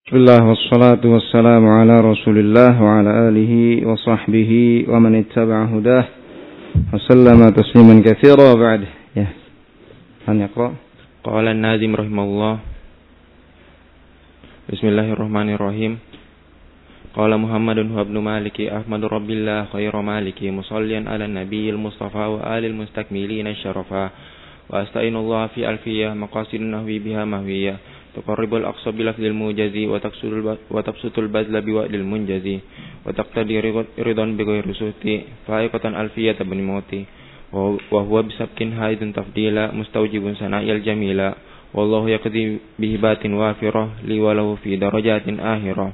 Bismillah wassalatu wassalamu ala rasulillah wa ala alihi wa sahbihi wa man ittaba'a hudah wa sallama tasliman katsira wa ba'd. Ya. Man yaqra? Qala an-Nazim rahimahullah. Bismillahirrahmanirrahim. Qala Muhammadun wa ibnu Maliki Ahmadu Rabbillah khairu maliki musallian ala nabiyil mustafa wa alil mustakmilina syarafa wa asta'inullah fi alfiyah maqasidun nahwi biha mahwiyah tuqarribul aqsa bilafdil mujazi wa tabsutul bazla biwa'dil munjazi wa taqtadi ridan bighairi suhti fa'iqatan alfiyata bin mauti wa huwa bisabkin haidun tafdila mustawjibun sana'il jamila wallahu yaqdi bihibatin wafirah li walahu fi darajatin ahirah.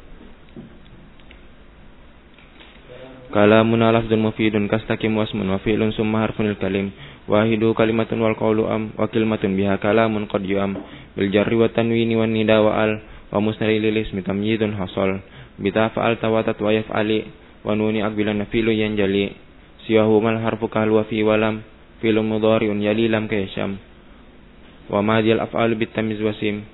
Kalamun lafzun mufidun kastakim wasmun wa fi'lun summa harfunil kalim wahidu kalimatun wal qawlu am wa kalimatun biha kalamun qad yu'am bil jarri wa tanwini wan nida wa al wa musnari lil ismi tamyidun hasal bita fa'al tawatat wa yaf'ali wa nuni aqbilan fi'lu yanjali siyahu mal harfu kal wa fi walam fi'lu mudhari'un yali lam kaysham wa madiyal af'al bit tamyiz wasim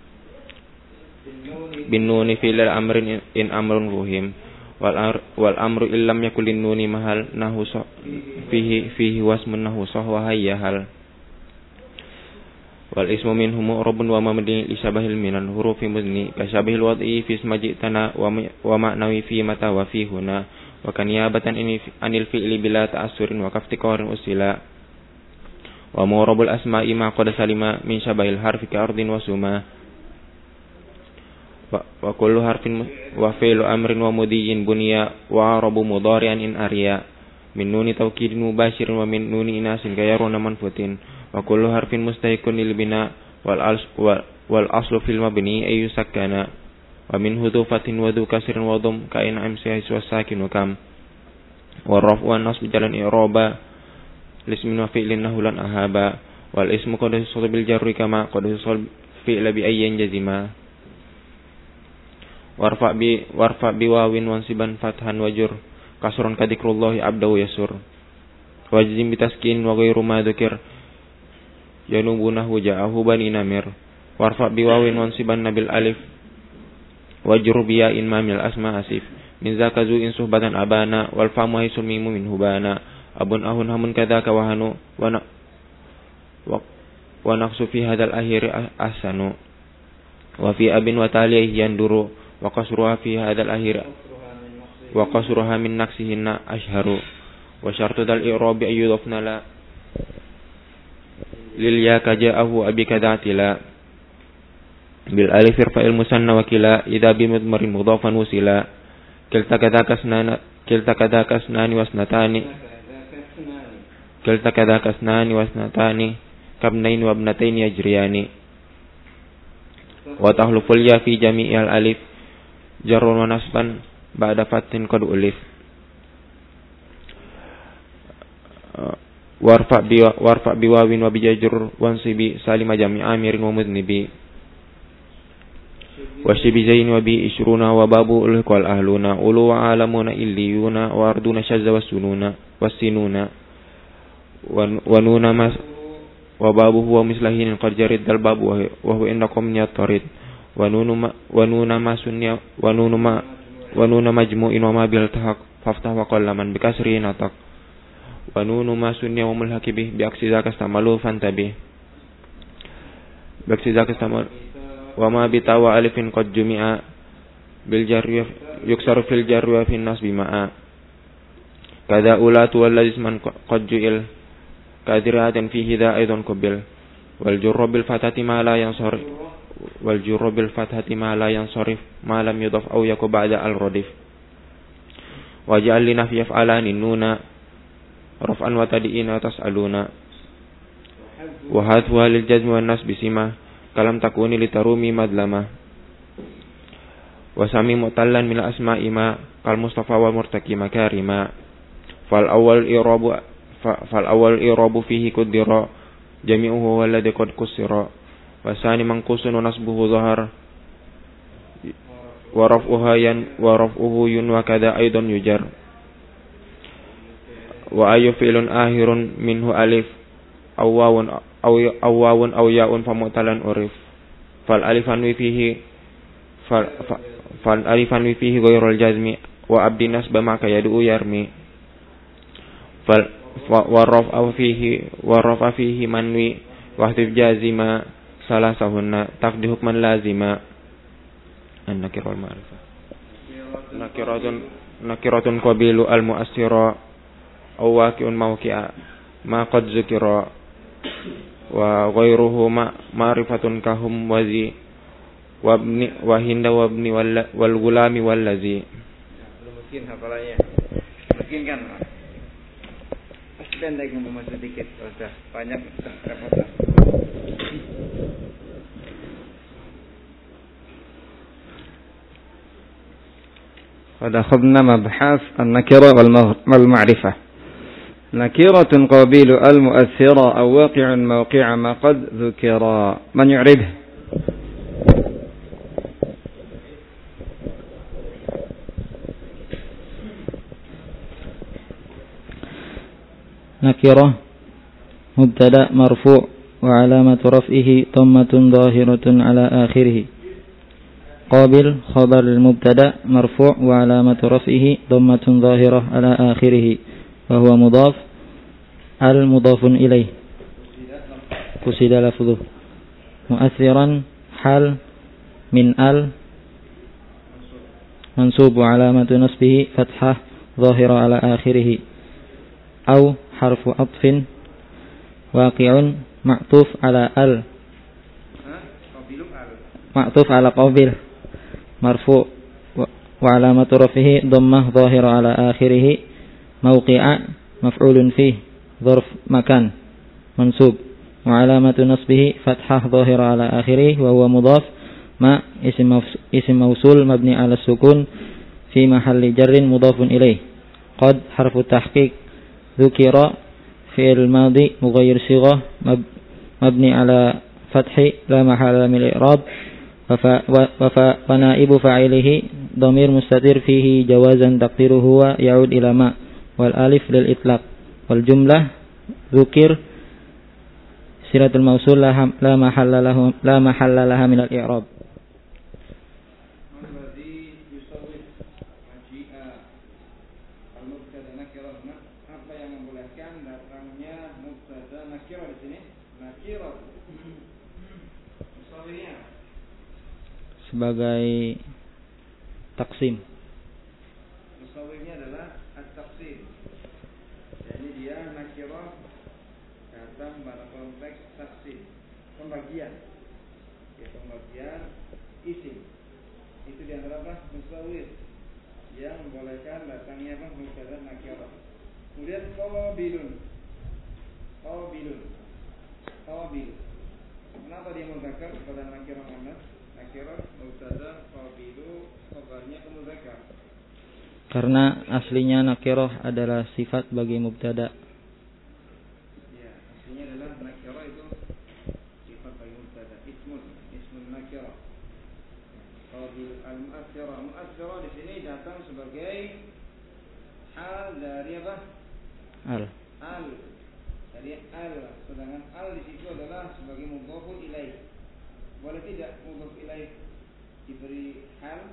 bin nuni fi'l amrin in amrun ruhim wal amru illam yakulin nuni mahal nahu fihi wasmun nahu sahwa hayyahal wal ismu minhum mu'rabun wa mamdi li syabahil minan hurufi muzni ka syabahil wad'i fi ismajitana wa ma'nawi fi mata wa fi huna wa kaniyabatan anil fi'li bila ta'assurin wa kaftiqarin usila wa mu'rabul asma'i ma qad salima min syabahil harfi ka ardin wa suma wa kullu harfin wa fi'lu amrin wa mudiyyin bunya wa arabu mudhari'an in ariya min nuni tawkidin mubashirin wa min nuni inasin kayaruna manfutin wa kullu harfin mustahiqun lil bina wal aslu fil mabni ay yusakkana wa min hudufatin wa dhu kasrin wa dhum ka in amsi wa sakin wa kam wa raf'u an nasb jalan i'raba lismin wa fi'lin nahulan ahaba wal ismu qad yusul bil jarri kama qad yusul fi'la bi ayyin jazima warfa bi wawin wansiban fathan wajur kasrun kadikrullahi abdahu yasur wajzim bitaskin wa ghairu ma dzikir yanubunahu ja'ahu bani namir warfa bi wawin wansiban nabil alif wajur biya in mamil asma asif min zakazu in suhbatan abana wal famu haisul mimu min hubana abun ahun hamun kadzaka wahanu wa naqsu fi hadzal akhir ahsanu wa fi abin wa taliyah yanduru wa qasruha fi hadzal akhir wa qasruha min naqsihinna ashharu wa syartu dal i'rabi ayyudafna la lil ya kaja'ahu abi kadatila bil alif irfa'il musanna wa kila idza bi mudmarin mudhafan wasila kilta kadakasnani wasnatani kabnain wa ibnataini yajriyani wa tahluful ya fi jami'il alif jarrun wa nasban ba'da fatin qad ulif warfa bi wawin wa bi jajr wansibi salima jami' amirin wa mudnibi wa shibi zain wa bi ishruna wa babu ulqal ahluna ulu wa alamuna illiyuna wa arduna shazza wasununa wasinuna wa nuna mas wa babu huwa mislahin qad jarid dal babu wa huwa innakum yatarid wa nuna majmu'in wa ma bil tahaq faftah wa qallaman bi kasri nataq wa nunu ma sunniya wa mulhaqi bi aksi zakas tamalu fantabi bi aksi zakas tamal wa ma bi tawa alifin qad jumi'a bil jarri yuksaru fil jarri wa fin nasbi ma'a kada ulatu wal isman qad ju'il kadiratin fihi da aidan qabil wal jurru bil fatati ma la yansar wal jurru bil fathati ma la yansarif ma lam yudaf aw yaku ba'da al radif waj'al li nafi yaf'alani nuna raf'an wa tadi'ina tas'aluna wa hadwa lil jazm wan nasb sima kalam takuni litarumi madlama wa sami mutallan min asma'i ma kal mustafa wa murtaki makarima fal awwal i'rabu fihi qudira jami'uhu walladhi qad kusira wasani manqusun wa nasbuhu zahar wa raf'uhu yun wa kada aidan yujar wa ayu fi'lun ahirun minhu alif aw wawun aw ya'un fa mu'talan urif fal alifan fihi fal alifan wi fihi ghairul jazmi wa abdi nasba maka yadu yarmi fal wa rafa fihi manwi wahdif jazima salasahunna taqdi hukman lazima an-nakirul ma'rifah nakiratun qabilu al-mu'assira aw waqi'un mawqi'a ma qad zukira wa ghairuhu ma'rifatun kahum wazi wabni wahinda wabni wal gulami wallazi. Mungkin hafalannya mungkin kan pendek ngomong sedikit, sudah banyak repotan. قد أخذنا مبحث النكرة والمعرفة. نكرة قابل المؤثرة أو واقع موقع ما قد ذكر. من يعربه؟ نكرة مبتدأ مرفوع وعلامة رفعه ضمة ظاهرة على آخره. قابل خبر المبتدأ مرفوع وعلامة رفعه ضمة ظاهرة على آخره وهو مضاف المضاف إليه قصد لفظه. مؤثرا حال من منصوب وعلامة نصبه فتحة ظاهرة على آخره أو حرف عطف واقع معطوف على قابل مرفوع وعلامة رفعه ضمة ظاهرة على آخره. موقع مفعول فيه ظرف مكان منصوب وعلامة نصبه فتحة ظاهرة على آخره وهو مضاف ما اسم موصول مبني على السكون في محل جر مضاف إليه. قد حرف التحقيق ذكر فعل الماضي مغير صيغة مبني على فتح لا محل من الإعراب ونائب فاعله ضمير مستتر فيه جوازا تقديره هو يعود إلى ما والالف للإطلاق. والجملة ذكر صلة الموصول لا محل لها من الإعراب. Apa yang membolehkan datangnya mubtada nakirah di sini? Nakirah. Musawirnya sebagai taksim. Musawirnya adalah at-taksim. Jadi dia nakirah datang pada konteks taksim, pembagian. Ya, pembagian isim. Itu di antara apa? Musawir yang membolehkan datangnya apa? Mubtada nakirah. Kemudian qabilun. Kenapa dia mudzakkar pada nakirah muannas? Nakirah mubtada, qabilu khabarnya mudzakkar. Karena aslinya nakirah adalah sifat bagi mubtada. Ya, aslinya adalah nakirah itu sifat bagi mubtada. Ismun nakirah. Qabil al-mu'assirah. Mu'assirah di sini datang sebagai hal dari apa? Al. Jadi al, sedangkan al di situ adalah sebagai mudhafun ilaih. Boleh tidak mudhaf ilaih diberi hal?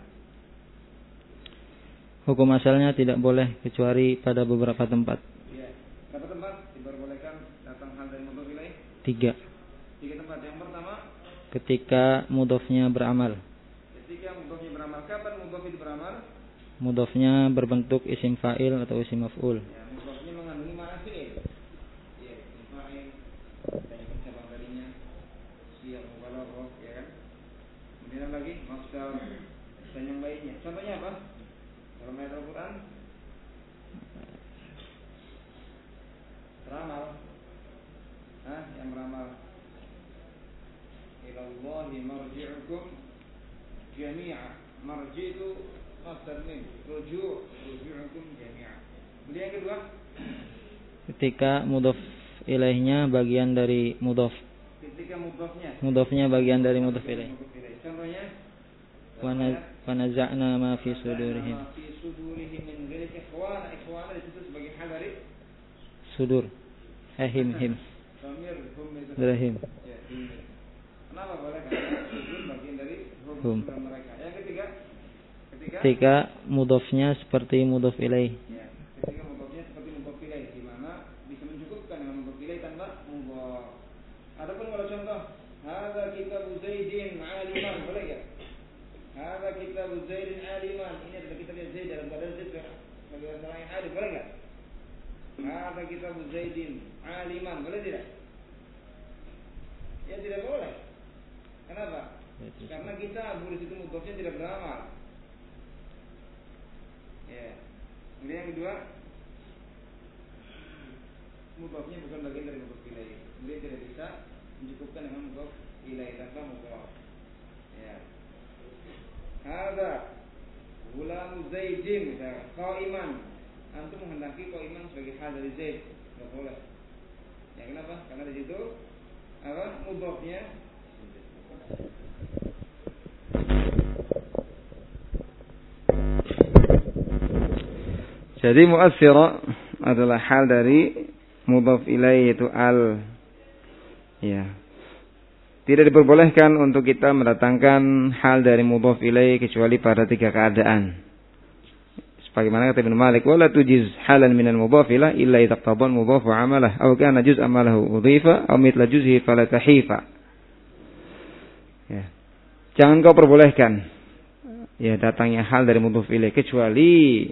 Hukum asalnya tidak boleh kecuali pada beberapa tempat. Ya. Berapa tempat diperbolehkan datang hal dari mudhaf ilaih? 3. 3 tempat. Yang pertama, ketika mudhafnya beramal. Ketika mudhafnya beramal. Kapan mudhaf itu beramal? Mudhafnya berbentuk isim fa'il atau isim maf'ul. Ya, mudhafnya mengandungi makna fi'il. Ya, isim fa'il dan cabang darinya siyaq mubalaghah, ya kan? Kemudian lagi masdar dan yang lainnya. Contohnya apa? Dalam ayat Al-Qur'an beramal. Yang beramal. Ilallahi marji'ukum jami'a. Marji' itu masdar min, ruju'ukum jami'a. Kemudian yang kedua, ketika mudhaf ilaihnya bagian dari mudhaf. Ketika mudhafnya bagian dari mudhaf ilaih. Contohnya, wa naza'na ma fi sudurihim. min ghairi ikhwana di situ sebagai hal dari sudur. Him. Dhamir hum itu. Dirahim. Ya, Kenapa boleh? Karena sujud bagian dari hukum mereka. Yang ketiga, ketika mudhofnya seperti mudhof ilaih. Ya, ketika mudhofnya seperti mudhof ilaih, di mana bisa mencukupkan dengan mudhof ilaih tanpa mudhof. Adapun kalau contoh, hadza kitabu Zaidin 'aliman, boleh enggak? Hadza kitabu Zaidin 'aliman. Ini adalah kitab Zaid dalam keadaan Zaid sebagai orang yang alim, boleh enggak? Hadza kitabu Zaidin 'aliman, boleh tidak? Ya tidak boleh. Kenapa? Karena kita di situ mudhofnya tidak beramal. Ya. Kemudian yang kedua, mudhofnya bukan bagian dari mudhof ilaih. Kemudian tidak bisa mencukupkan dengan mudhof ilaih tanpa mudhof. Ya. Hadza gulamu Zaidin, misalnya qaiman. Antum menghendaki qaiman sebagai hal dari Zaid, enggak boleh. Ya kenapa? Karena di situ apa? Mudhofnya jadi mu'assira adalah hal dari mudhaf ilaih, yaitu al. Ya. Tidak diperbolehkan untuk kita mendatangkan hal dari mudhaf ilaih kecuali pada 3 keadaan. Sebagaimana kata Ibnu Malik, wala tujiz halan minal mudhaf ilaih illa idza qtadan mudhaf amalah aw kana juz amalahu udhifa aw mithla juzhi fala tahifa. Ya. Jangan kau perbolehkan ya datangnya hal dari mudhaf ilaih kecuali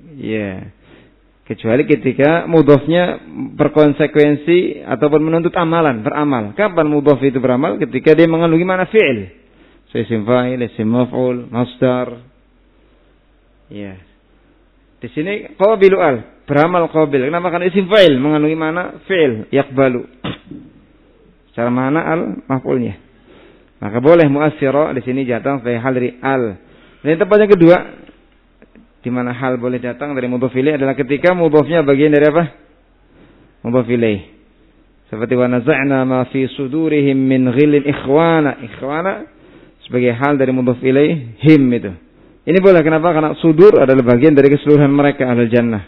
ketika mudhafnya berkonsekuensi ataupun menuntut amalan, beramal. Kapan mudhaf itu beramal? Ketika dia mengandungi makna fi'il. Isim fa'il, isim maf'ul, masdar. Ya. Di sini qabilu al, beramal qabil. Kenapa? Karena isim fa'il mengandungi makna fi'il, yaqbalu. Secara makna al maf'ulnya. Maka boleh mu'assira di sini datang sebagai hal dari al. Dan tempat yang kedua, di mana hal boleh datang dari mudhaf ilaih adalah ketika mudhafnya bagian dari apa? Mudhaf ilaih. Seperti wa naza'na ma fi sudurihim min ghillin ikhwana. Ikhwana sebagai hal dari mudhaf ilaih him itu. Ini boleh, kenapa? Karena sudur adalah bagian dari keseluruhan mereka ahlul jannah.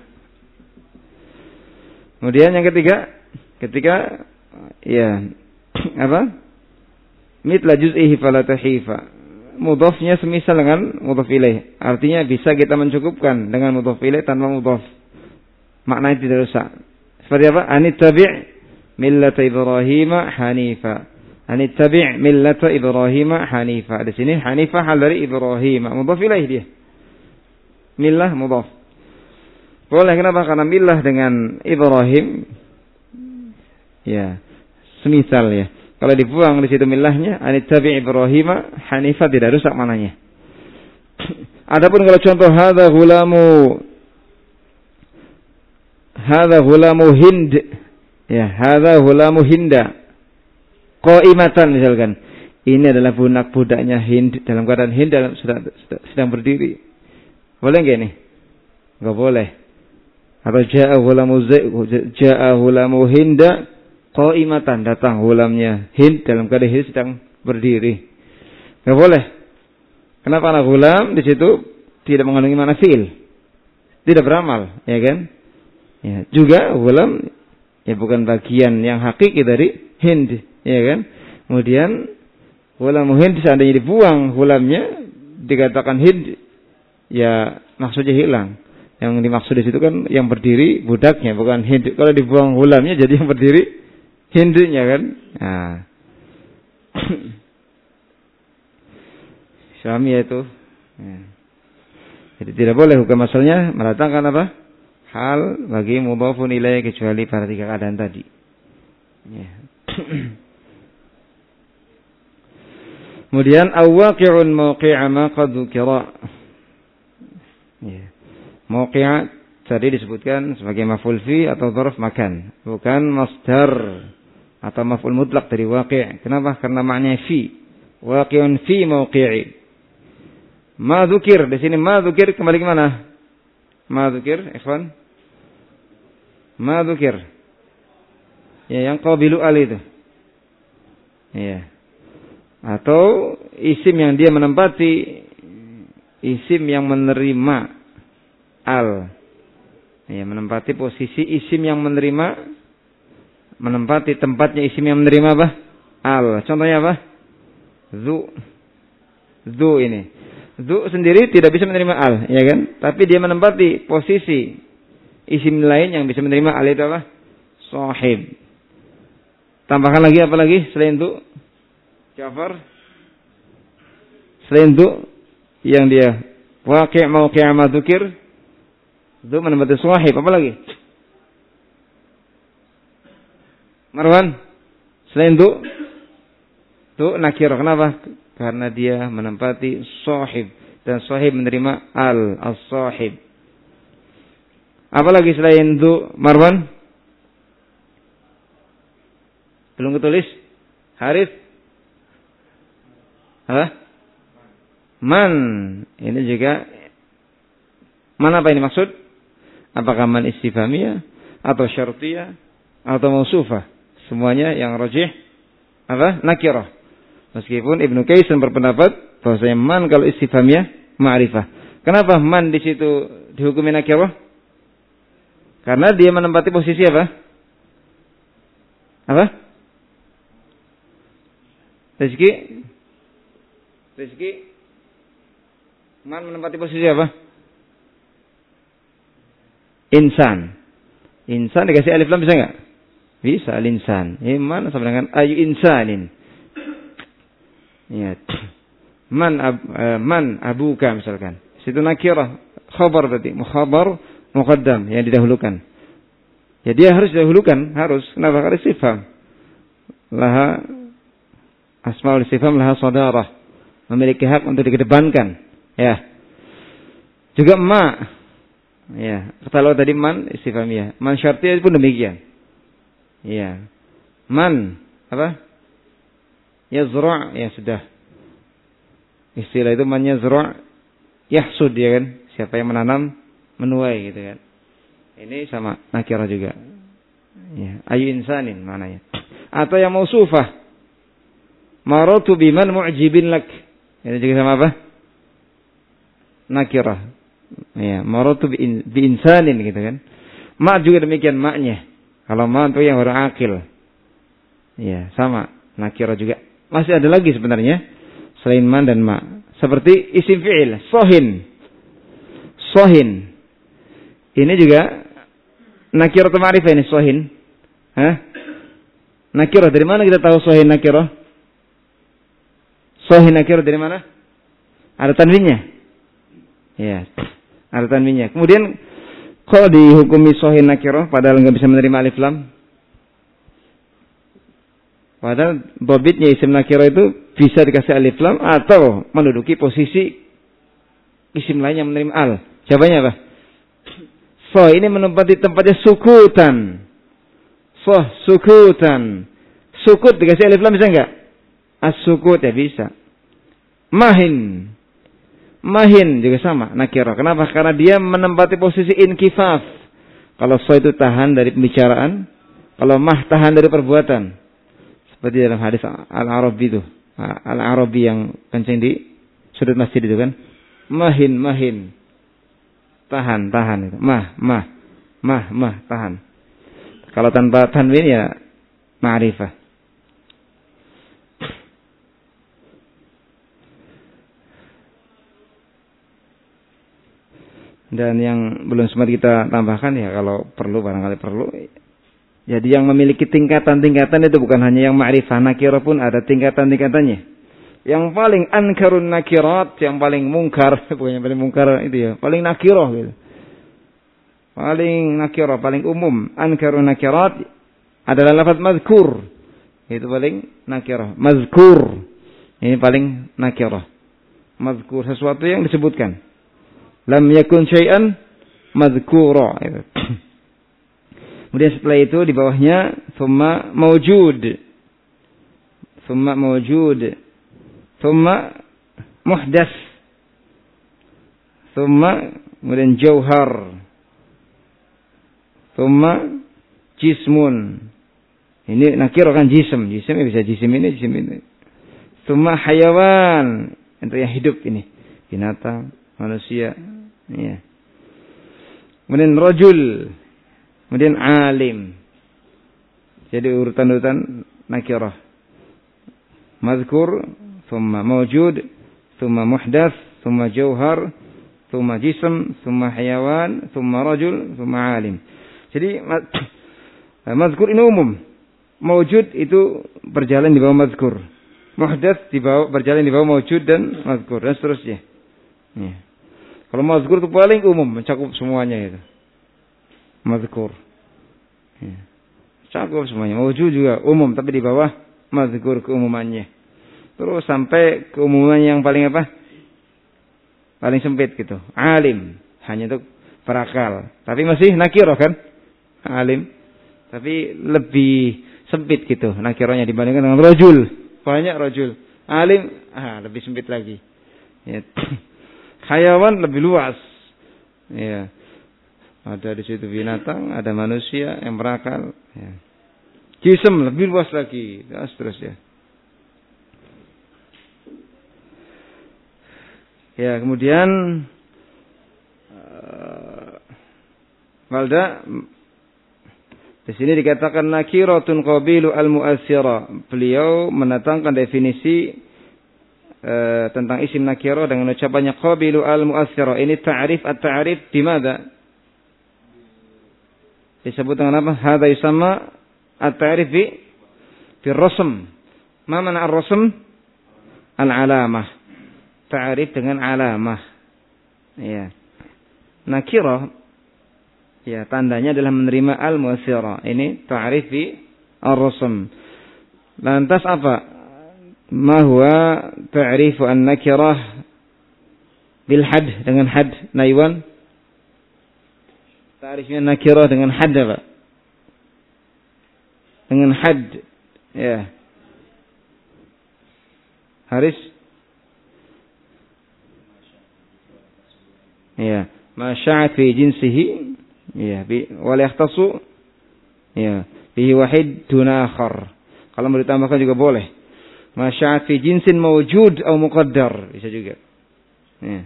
Kemudian yang ketiga, ketika mitla juz'ihi fala tahifa. Mudhafnya semisal dengan mudhaf ilaih. Artinya bisa kita mencukupkan dengan mudhaf ilaih tanpa mudhaf. Maknanya tidak rusak. Seperti apa? Anittabi' millata Ibrahim hanifa. Anittabi' millata Ibrahim hanifa. Di sini hanifa hal dari Ibrahim. Mudhaf ilaih dia. Millah mudhaf. Boleh, kenapa? Karena millah dengan Ibrahim ya semisal ya. Kalau dibuang di situ millahnya, anittabi' Ibrahim hanifa, tidak rusak mananya. Adapun kalau contoh hadza ghulamu Hind, ya hadza ghulamu Hinda qaimatan misalkan. Ini adalah budak-budaknya Hind dalam keadaan Hind sedang berdiri. Boleh enggak ini? Enggak boleh. Atau ja'a ghulamu Hinda qaimatan, datang gulamnya Hind dalam keadaan Hind sedang berdiri. Enggak boleh. Kenapa? Karena gulam di situ tidak mengandungi makna fi'il. Tidak beramal, ya kan? Ya, juga gulam ya bukan bagian yang hakiki dari Hind, ya kan? Kemudian gulam Hind seandainya dibuang gulamnya, dikatakan Hind, ya maksudnya hilang. Yang dimaksud di situ kan yang berdiri budaknya, bukan Hind. Kalau dibuang gulamnya jadi yang berdiri Hindunya kan. Nah. Suami itu. Ya. Jadi tidak boleh hukum asalnya mendatangkan apa? Hal bagi mudhafun ilaih kecuali pada 3 keadaan tadi. Ya. Kemudian awaqi'un mawqi'a ma qad dzukira. Ya. Mawqi'a tadi disebutkan sebagai maf'ul fi atau dzarf makan, bukan masdar atau maf'ul mutlak dari waqi'. Kenapa? Karena maknanya fi. Waqi'un fi mawqi'i. Ma dzukir, di sini ma dzukir kembali ke mana? Ma dzukir, ikhwan. Ma dzukir. Ya, yang qabilu al itu. Ya. Atau isim yang dia menempati isim yang menerima al. Ya, menempati posisi isim yang menerima, menempati tempatnya isim yang menerima apa? Al. Contohnya apa? Dzu ini. Dzu sendiri tidak bisa menerima al, ya kan? Tapi dia menempati posisi isim lain yang bisa menerima al itu apa? Sahib. Tambahkan lagi apa lagi selain dzu? Ja'far. Selain dzu yang dia waqi' mauqi' ma dzukir. Dzu menempati sahib, apa lagi? Marwan. Selain dzu nakirah. Kenapa? Karena dia menempati sahib dan sahib menerima as-sahib. Apalagi selain dzu, Marwan? Belum ketulis? Harith? Apa? Man. Ini juga man apa ini maksud? Apakah man istifhamiyah atau syartiyah atau mausufah? Semuanya yang rajih apa? Nakirah. Meskipun Ibnu Qais berpendapat bahwasanya man kalau istifhamiyah ma'rifah. Kenapa man di situ dihukumi nakirah? Karena dia menempati posisi apa? Apa? Rizki. Man menempati posisi apa? Insan. Insan dikasih alif lam bisa enggak? Bisa, al-insan. Man sama dengan ayu insanin. Ya. Man abuka misalkan. Situ nakirah, khabar berarti, mukhabar muqaddam yang didahulukan. Ya dia harus didahulukan, harus. Kenapa? Karena istifham. Laha asmaul istifham laha sadarah. Memiliki hak untuk dikedepankan. Ya. Juga ma. Ya, kalau tadi man istifhamiyah. Man syartiyah pun demikian. Ya. Man apa? Yazra' ya sudah. Istilah itu man yazra' yahsud ya kan. Siapa yang menanam menuai gitu kan. Ini sama nakirah juga. Ya, ayu insanin maknanya. Atau yang mausufah. Maratu biman mu'jibin lak. Ini juga sama apa? Nakirah. Ya, maratu bi insanin gitu kan. Ma juga demikian maknya. Kalau ma itu yang orang akil. Ya, sama. Nakirah juga. Masih ada lagi sebenarnya. Selain man dan ma. Seperti isim fi'il. Sohin. Ini juga nakirah atau ma'rifah ini sohin. Hah? Nakirah. Dari mana kita tahu sohin nakirah? Sohin nakirah dari mana? Ada tanwinnya. Ya. Ada tanwinnya. Kemudian kalau dihukumi sohin nakirah padahal nggak bisa menerima alif lam. Padahal dobitnya isim nakirah itu bisa dikasih alif lam atau menduduki posisi isim lain yang menerima al. Jawabannya apa? So ini menempati tempatnya sukutan. Sukutan. Sukut dikasih alif lam bisa enggak? As-sukut ya bisa. Mahin juga sama nakirah. Kenapa? Karena dia menempati posisi inkifaf. Kalau so itu tahan dari pembicaraan, kalau mah tahan dari perbuatan. Seperti dalam hadis Al-Arabi itu. Al-Arabi yang kencing di sudut masjid itu kan. Mahin. Tahan itu. Mah, tahan. Kalau tanpa tanwin ya ma'rifah. Dan yang belum sempat kita tambahkan ya kalau perlu barangkali perlu. Jadi yang memiliki tingkatan-tingkatan itu bukan hanya yang ma'rifah, nakirah pun ada tingkatan-tingkatannya. Yang paling ankarun nakirat, yang paling mungkar, bukan yang paling mungkar itu ya, paling nakirah gitu. Paling nakirah, paling umum. Ankarun nakirat adalah lafaz mazkur. Itu paling nakirah. Mazkur. Ini paling nakirah. Mazkur sesuatu yang disebutkan. Lam yakun syai'an madhkura. Kemudian setelah itu di bawahnya thumma mawjud. Thumma muhdas. Thumma kemudian jauhar. Thumma jismun. Ini nakirah kan jisim. Jisim bisa jisim ini. Thumma hayawan. Itu yang hidup ini. Binatang, manusia. Ya. Kemudian rajul, kemudian alim. Jadi urutan nakirah. Mazkur, thumma mawjud, thumma muhdath, thumma jauhar, thumma jism, thumma hayawan, thumma rajul, thumma alim. Jadi mazkur ini umum. Mawjud itu berjalan di bawah mazkur. Muhdath berjalan di bawah mawjud dan mazkur dan seterusnya. Ya. Kalau mazkur itu paling umum, mencakup semuanya itu. Mazkur. Ya. Cakup semuanya. Mawjud juga umum tapi di bawah mazkur keumumannya. Terus sampai keumuman yang paling apa? Paling sempit gitu. Alim, hanya untuk berakal. Tapi masih nakirah kan? Alim. Tapi lebih sempit gitu nakirahnya dibandingkan dengan rajul. Banyak rajul. Alim, lebih sempit lagi. Ya. Hayawan lebih luas. Ya. Ada di situ binatang, ada manusia yang berakal. Ya. Jism lebih luas lagi. Dan seterusnya. Ya, kemudian Walda di sini dikatakan nakiratun qabilu al-mu'assira. Beliau mendatangkan definisi tentang isim nakirah dengan ucapannya qabilu al-mu'assira. Ini ta'rif at-ta'rif di mana? Disebut dengan apa? Hadza yusamma at-ta'rif fi rasm. Ma mana ar-rasm? Al-alamah. Ta'rif dengan alamah. Ya. Nakirah ya tandanya adalah menerima al-mu'assira. Ini ta'rif fi ar-rasm. Lantas apa? Ma huwa ta'rifu an-nakirah bil had dengan had Naiwan? Ta'rifnya nakirah dengan had apa? Dengan had. Ya. Haris? Ya, ma sya'at fi jinsihi ya wa la yahtasu ya bihi wahid duna akhar. Kalau mau ditambahkan juga boleh. Ma sya'at fi jinsin mawjud atau muqaddar bisa juga. Ya.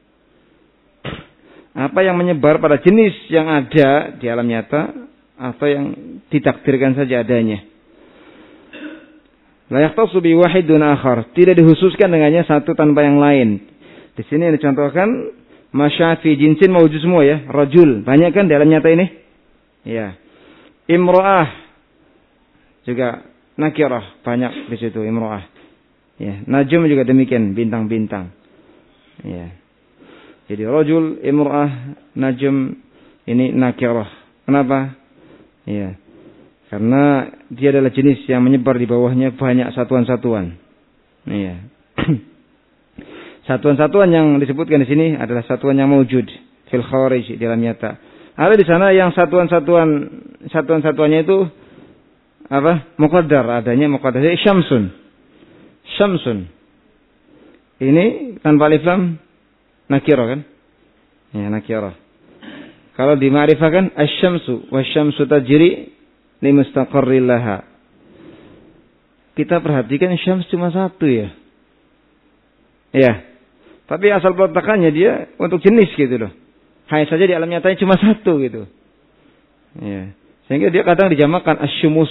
Apa yang menyebar pada jenis yang ada di alam nyata atau yang ditakdirkan saja adanya. La yahtasu bi wahid duna akhar. Tidak dikhususkan dengannya satu tanpa yang lain. Di sini dicontohkan masyafi jinsin mawujud semua ya. Rajul. Banyak kan dalam nyata ini? Ya. Imra'ah. Juga nakirah. Banyak di situ imra'ah. Ya. Najm juga demikian. Bintang-bintang. Ya. Jadi rajul, imra'ah, najm. Ini nakirah. Kenapa? Ya. Karena dia adalah jenis yang menyebar di bawahnya banyak satuan-satuan. Ya. Satuan-satuan yang disebutkan di sini adalah satuan yang mewujud fil kharij di dalam nyata. Ada di sana yang satuan-satuannya itu apa? Muqaddar, adanya muqaddar. Syamsun. Syamsun. Ini tanpa alif lam nakirah kan? Ya, nakirah. Kalau di ma'rifah kan asy-syamsu wasyamsu tajri li mustaqarril laha. Kita perhatikan syams cuma satu ya. Ya. Tapi asal peletakannya dia untuk jenis gitu loh. Hanya saja di alam nyatanya cuma satu gitu. Ya. Sehingga dia kadang dijamakan asyumus.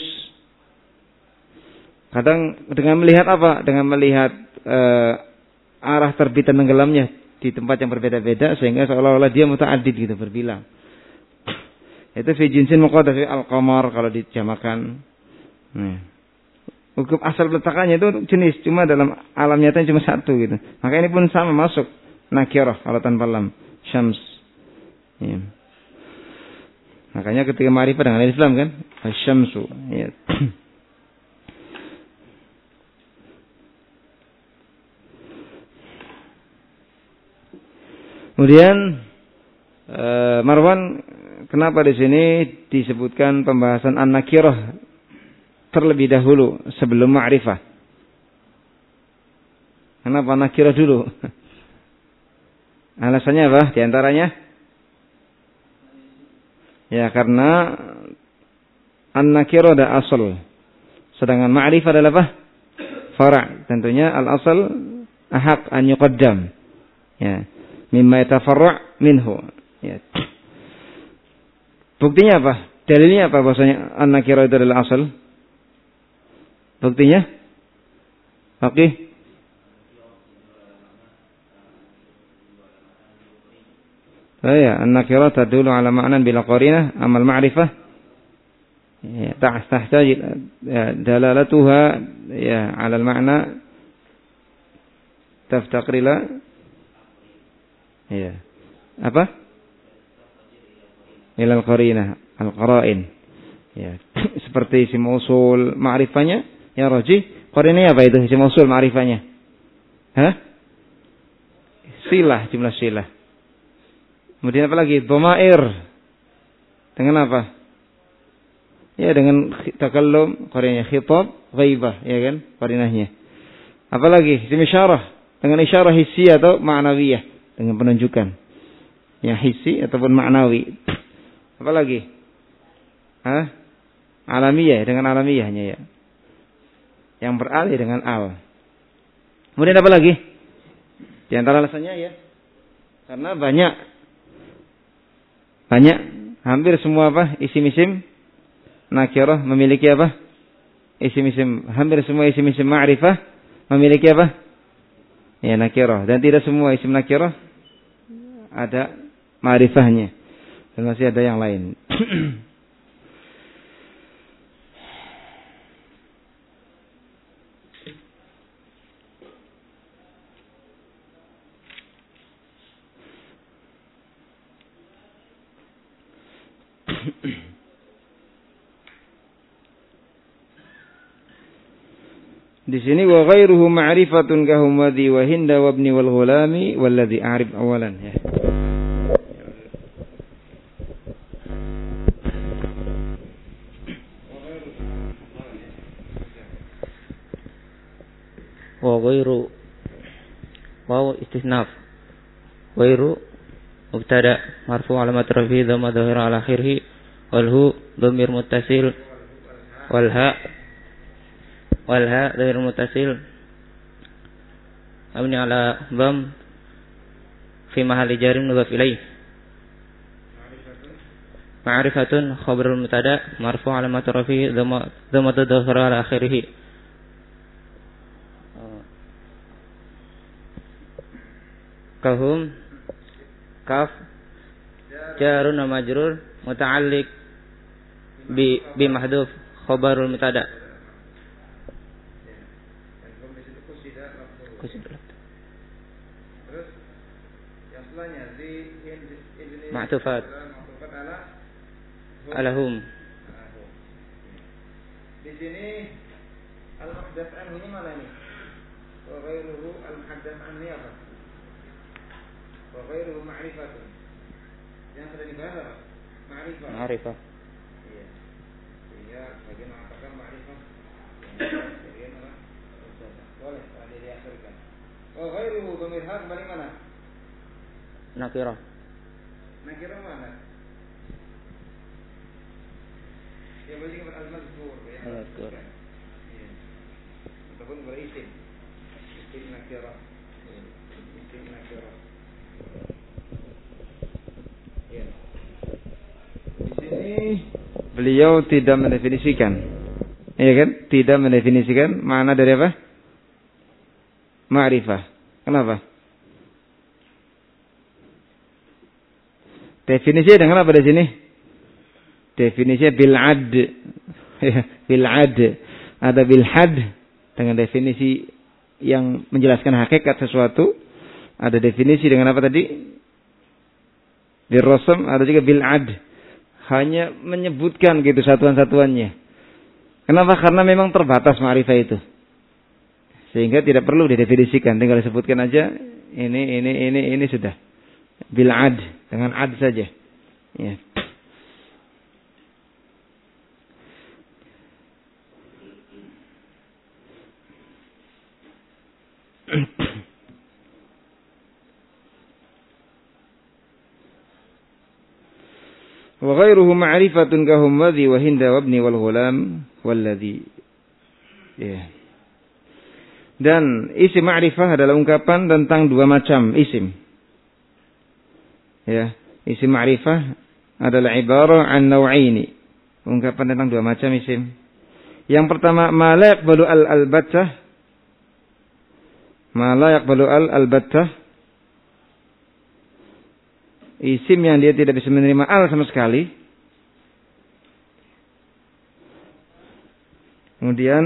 Kadang dengan melihat apa? Dengan melihat arah terbit dan tenggelamnya di tempat yang berbeda-beda sehingga seolah-olah dia muta'addid gitu berbilang. Itu fi jinsin muqaddar al-qamar kalau dijamakan. Nah. Hukum asal peletakannya itu untuk jenis, cuma dalam alam nyatanya cuma satu gitu. Maka ini pun sama masuk nakirah kalau tanpa lam, syams. Ya. Makanya ketika ma'rifah dengan alif lam kan, asy-syamsu. Ya. Kemudian Marwan, kenapa di sini disebutkan pembahasan an-nakirah terlebih dahulu sebelum ma'rifah? Kenapa nakirah dulu? Alasannya apa? Di antaranya? Ya karena an-nakirah ada asal. Sedangkan ma'rifah adalah apa? Fara'. Tentunya al-asal ahaq an yuqaddam. Ya. Mimma yatafarra' minhu. Ya. Buktinya apa? Dalilnya apa bahwasanya an-nakirah itu adalah asal? Buktinya? Oke. Saya an-nakirah tadullu ala ma'nan bila qarinah amal ma'rifah ya tahtaj dalalatuha ya ala al-ma'na taftaqir ila ya apa ila al-qarinah al-qara'in ya seperti isim mausul ma'rifahnya ya rajih qarinahnya apa itu isim mausul ma'rifahnya silah jumlah silah. Kemudian apa lagi? Dhamair. Dengan apa? Ya dengan takallum, qarinahnya khitab, ghaibah, ya kan? Qarinahnya. Apa lagi? Isim isyarah. Dengan isyarah hissi atau ma'nawiyah, dengan penunjukan. Ya hissi ataupun ma'nawi. Apa lagi? Alamiyah, dengan alamiyahnya ya. Yang beralih dengan al. Kemudian apa lagi? Di antara alasannya ya. Karena banyak hampir semua isim-isim nakirah memiliki apa? Hampir semua isim-isim ma'rifah memiliki apa? Ya nakirah. Dan tidak semua isim nakirah ada ma'rifahnya. Dan masih ada yang lain. Di sini wa ghairuhu ma'rifatun kahumadi wa hinda wa ibni wal ghulami walladhi a'rif awalan ya. Wa ghairu wa istisnaf ghairu mubtada marfu alamat rafi dhamma dhahira ala akhirih wal hu dhamir muttasil wal ha dhamir muttasil mabni ala dham fi mahalli jar mudhaf ilaih ma'rifatun khabarul mubtada marfu alamat rafi dhamma dhahira ala akhirih kahum kaf jarun wa majrur muta'alliq bi mahdhuf khabarul mubtada terus yang setelahnya ma'tufat alahum. Di sini al-muhdath anhu ini mana nih? Wa ghairuhu al-muhdath anhu apa? Wa ghairuhu ma'rifatun. Yang sudah dibahas apa? Ma'rifah. Iya. Sehingga bagian mengatakan ma'rifah. Bagian apa? Boleh, tadi diakhirkan. Wa ghairuhu dhamir hal kembali mana? Nakirah. Nakirah mana? Ya berarti al-mazkur ya. Al-mazkur. Iya. Ataupun berisim. Isim nakirah. Isim nakirah. Ya. Di sini beliau tidak mendefinisikan. Iya kan? Tidak mendefinisikan makna dari apa? Ma'rifah. Kenapa? Definisinya dengan apa di sini? Definisinya bil-ad. Bil-ad. Ada bil-had dengan definisi yang menjelaskan hakikat sesuatu. Ada definisi dengan apa tadi? Bil-rasam, ada juga bil-ad. Hanya menyebutkan gitu satuan-satuannya. Kenapa? Karena memang terbatas ma'rifah itu. Sehingga tidak perlu didefinisikan, tinggal disebutkan aja ini sudah. Bil-ad, dengan ad saja. Ya. Wa ghairuhu ma'rifatun kahum wadhi wa hinda wa ibni wal ghulam walladhi. Ya. Dan isim ma'rifah adalah ungkapan tentang dua macam isim. Ya, isim ma'rifah adalah ibarah an naw'aini. Ungkapan tentang dua macam isim. Yang pertama ma la yaqbalu al-albattah. Ma la yaqbalu al-albattah. isim yang dia tidak bisa menerima al sama sekali. Kemudian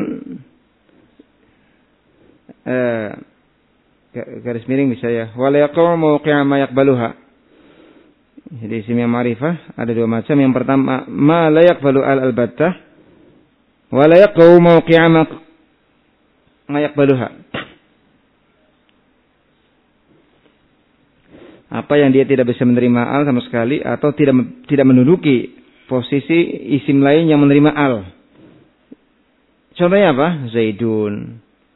garis miring bisa ya. Wala yaqau mawqi'a ma yaqbaluha. Jadi isim yang ma'rifah ada dua macam. Yang pertama ma la yaqbalu al-albattah wa la yaqau mawqi'a ma yaqbaluha. Apa yang dia tidak bisa menerima al sama sekali atau tidak menduduki posisi isim lain yang menerima al. Contohnya apa? Zaidun.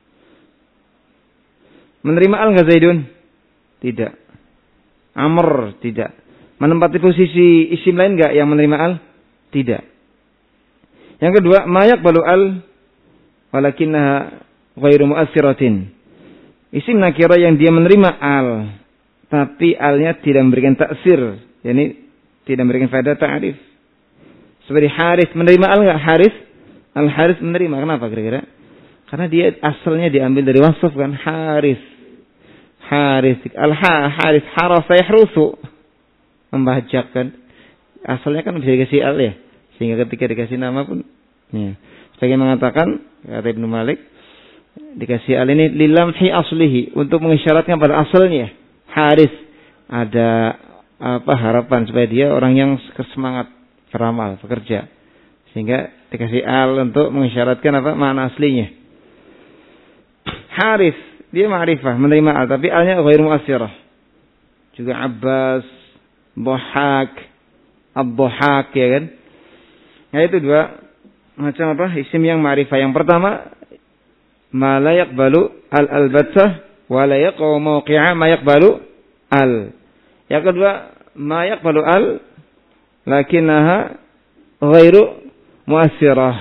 Menerima al enggak Zaidun? Tidak. Amr tidak. Menempati posisi isim lain enggak yang menerima al? Tidak. Yang kedua, ma yaqbalu al walakinnaha ghairu mu'assiratin. Isim nakirah yang dia menerima al tapi alnya tidak memberikan taksir, yakni tidak memberikan faedah ta'rif. Seperti Haris menerima al enggak? Al-Haris menerima. Kenapa kira-kira? Karena dia asalnya diambil dari wasf kan, Haris. Haris harasa yahrusu. Membajak kan. Asalnya kan bisa dikasih al ya. Sehingga ketika dikasih nama pun ya. Sebagai mengatakan kata Ibnu Malik, dikasih al ini lilamhi aslihi, untuk mengisyaratkan pada asalnya. Haris ada harapan supaya dia orang yang semangat beramal, bekerja. Sehingga dikasih al untuk mengisyaratkan makna aslinya. Haris dia ma'rifah menerima al tapi alnya ghairu mu'assirah. Juga Abbas, Dhahak, Ad-Dhahak ya kan. Nah itu dua macam isim yang ma'rifah. Yang pertama ma la yaqbalu al-albattah wa la yaqau mawqi'a ma yaqbalu al. Yang kedua ma yaqbalu al lakinnaha ghairu mu'assirah.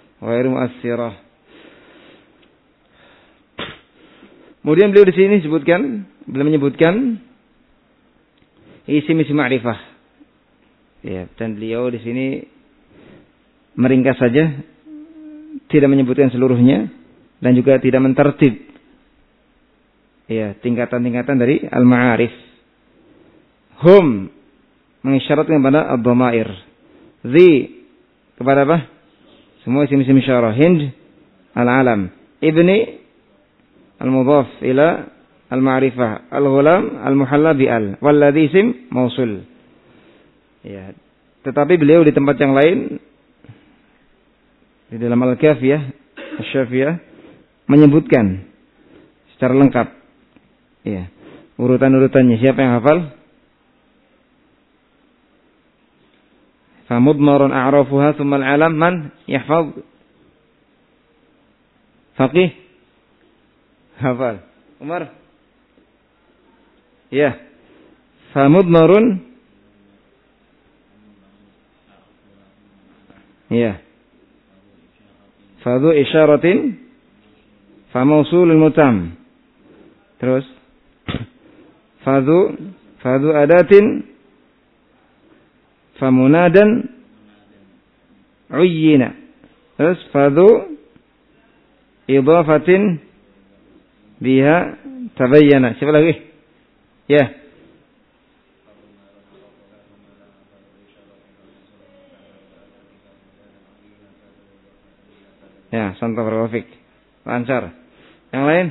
Kemudian beliau di sini menyebutkan isim-isim ma'rifah. Ya, dan beliau di sini meringkas saja, tidak menyebutkan seluruhnya dan juga tidak mentertib. Ya, tingkatan-tingkatan dari al-ma'arif. Hum mengisyaratkan kepada ad-dhamair. Dhi kepada apa? Semua isim-isim isyarah. Hind al-alam. Ibni al-mudhaf ila al-ma'rifah. Al-ghulam al-muhalla bi-al. Walladhi isim mausul. Ya. Tetapi beliau di tempat yang lain di dalam Al-Kafiyah Asy-Syafiyah menyebutkan secara lengkap ya, urutan-urutannya. Siapa yang hafal? Famudmarun a'rafuha thumma al-alam man yahfaz? Faqih? Hafal. Umar? Ya. Famudmarun ya. Fadhu isyaratin famausulul mutam. Terus fadhu adatin famunadan uyyina. Terus fadhu idhafatin biha tabayyana. Siapa lagi? Ya. Ya, santai berwafik. Lancar. Yang lain?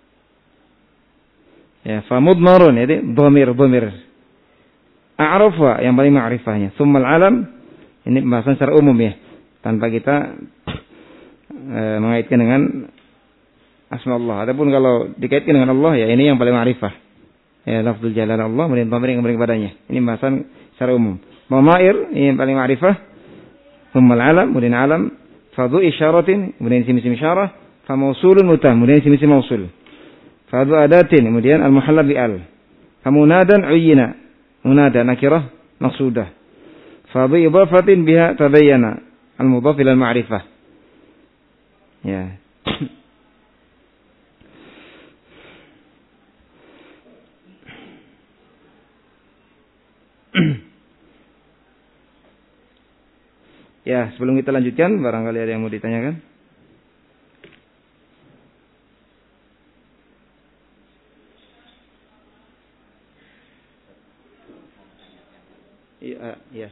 Ya, famudmarun, jadi dhamir. A'rafa yang paling ma'rifahnya. Tsummal alam, ini pembahasan secara umum ya, tanpa kita mengaitkan dengan asma Allah. Adapun kalau dikaitkan dengan Allah ya ini yang paling ma'rifah. Ya, lafzul jalal Allah, kemudian dhamir yang kembali kepadanya. Ini pembahasan secara umum. Dhamair ini yang paling ma'rifah. Tsummal alam, kemudian alam. Fadhu isyaratin, kemudian isim-isim isyarah. Famausulun mutam, kemudian isim-isim mausul. Fadhu adatin, kemudian al-muhalla bi'al. Famunadan uyyina, munada nakirah maqsudah. Fadhu idhafatin biha tabayyana, al-mudhaf ila al-ma'rifah. Ya. Ya, sebelum kita lanjutkan, barangkali ada yang mau ditanyakan. Iya.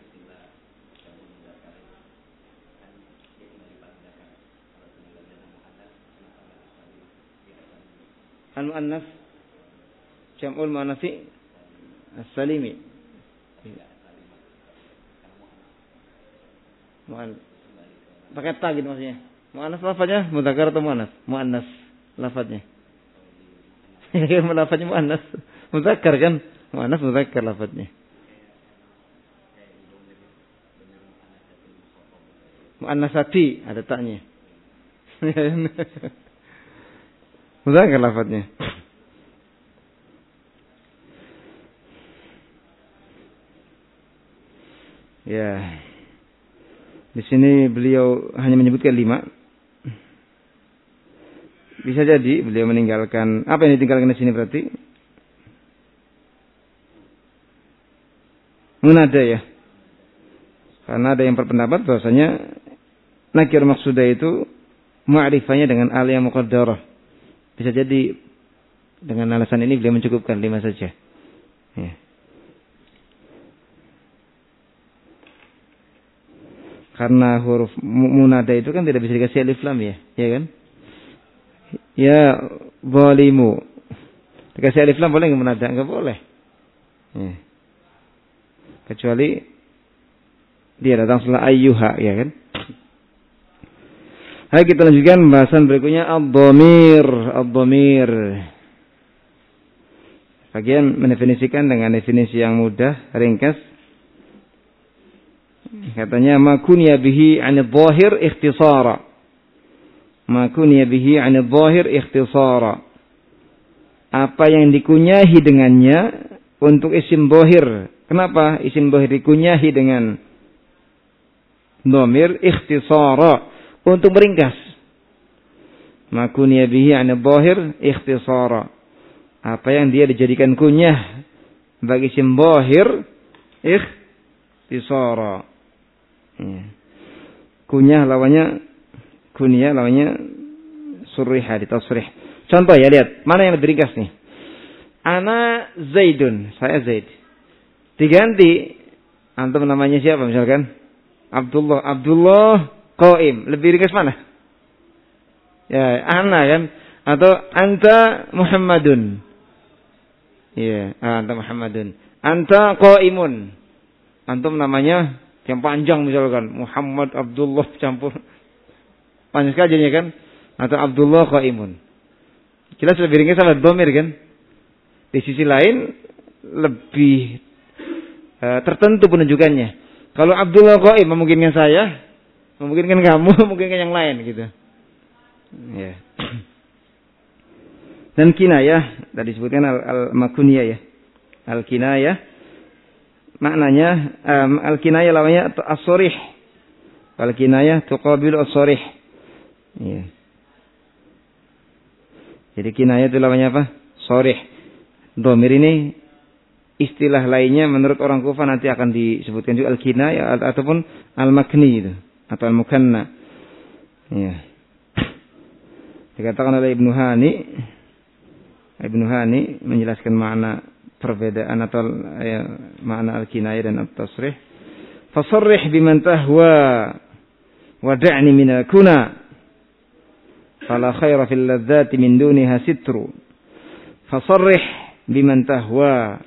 Al-mu'annas jam'ul mu'annatsi as-salimi. Pakai ta gitu maksudnya. Mu'annas lafadznya mudzakkar atau mu'annas? Mu'annas lafadznya. Lafadznya mu'annas. Mudzakkar kan? Mu'annas mudzakkar lafadznya. Mu'annasati ada taknya. Mudzakkar lafadznya. Ya. Di sini beliau hanya menyebutkan 5. Bisa jadi beliau meninggalkan apa yang ditinggalkan di sini berarti? Munada ya. Karena ada yang berpendapat bahwasanya nakir maksudah itu ma'rifahnya dengan al yang muqaddarah. Bisa jadi dengan alasan ini beliau mencukupkan 5 saja. Ya. Karena huruf munada itu kan tidak bisa dikasih alif lam ya, ya kan? Ya zalimu. Dikasih alif lam boleh enggak munada? Enggak boleh. Ya. Kecuali dia datang setelah ayyuha, ya kan? Hai, kita lanjutkan pembahasan berikutnya ad-dhamir. Ad-dhamir. Bagian mendefinisikan dengan definisi yang mudah, ringkas. Katanya ma kunya bihi 'anil dhahir ikhtisara. Ma kunya bihi 'anil dhahir ikhtisara. Apa yang dikunyahi dengannya untuk isim dhahir. Kenapa isim dhahir dikunyahi dengan dhamir ikhtisara? Untuk meringkas. Ma kunya bihi 'anil dhahir ikhtisara. Apa yang dia dijadikan kunyah bagi isim dhahir ikhtisara. Ya. Kunyah lawannya kunyah lawannya surriha ditasrih. Contoh ya, lihat mana yang lebih ringkas nih. Ana Zaidun, saya Zaid. Diganti antum namanya siapa misalkan? Abdullah. Abdullah qaim. Lebih ringkas mana? Ya, ana kan atau anta Muhammadun. Ya, anta Muhammadun. Anta qaimun. Antum namanya yang panjang misalkan Muhammad Abdullah campur panjang sekali jadinya kan, atau Abdullah qaimun. Jelas lebih ringkas sama dhamir kan. Di sisi lain lebih tertentu penunjukannya. Kalau Abdullah qaim memungkinkan saya, memungkinkan kamu, memungkinkan yang lain gitu. Ya. Dan kinayah tadi disebutkan al-makuniyah ya. Al-kinayah maknanya al-kinayah lawannya as-sharih. Al-kinayah tuqabilu as-sharih. Ya. Jadi kinayah itu lawannya apa? Sharih. Dhamir ini istilah lainnya menurut orang Kufah nanti akan disebutkan juga al-kinayah ataupun al-makni itu atau al-mukanna. Ya. Dikatakan oleh Ibnu Hani menjelaskan makna perbedaan atau ya, makna al-kinayah dan at-tasrih. Fasarrih biman tahwa wa da'ni min al-kuna fala khaira fil ladzati min duniha sitru. Fasarrih biman tahwa.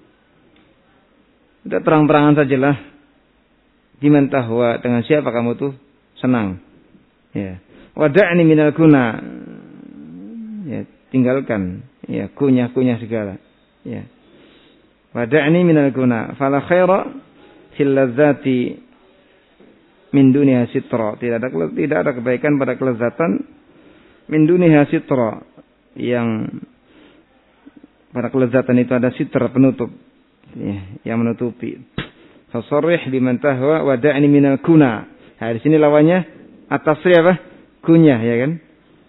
Kita terang-terangan sajalah biman tahwa, dengan siapa kamu tuh senang. Ya. Wa da'ni min al-kuna. Ya, tinggalkan ya kunyah-kunyah segala. Ya. Wada'ni minal guna fala khaira fil ladzati min duniha sitra. Tidak ada kebaikan pada kelezatan min duniha sitra, yang pada kelezatan itu ada sitra, penutup ya, yang menutupi. Fasarrih biman tahwa wada'ni minal guna. Nah, di sini lawannya at-tasrih apa? Kunyah ya kan?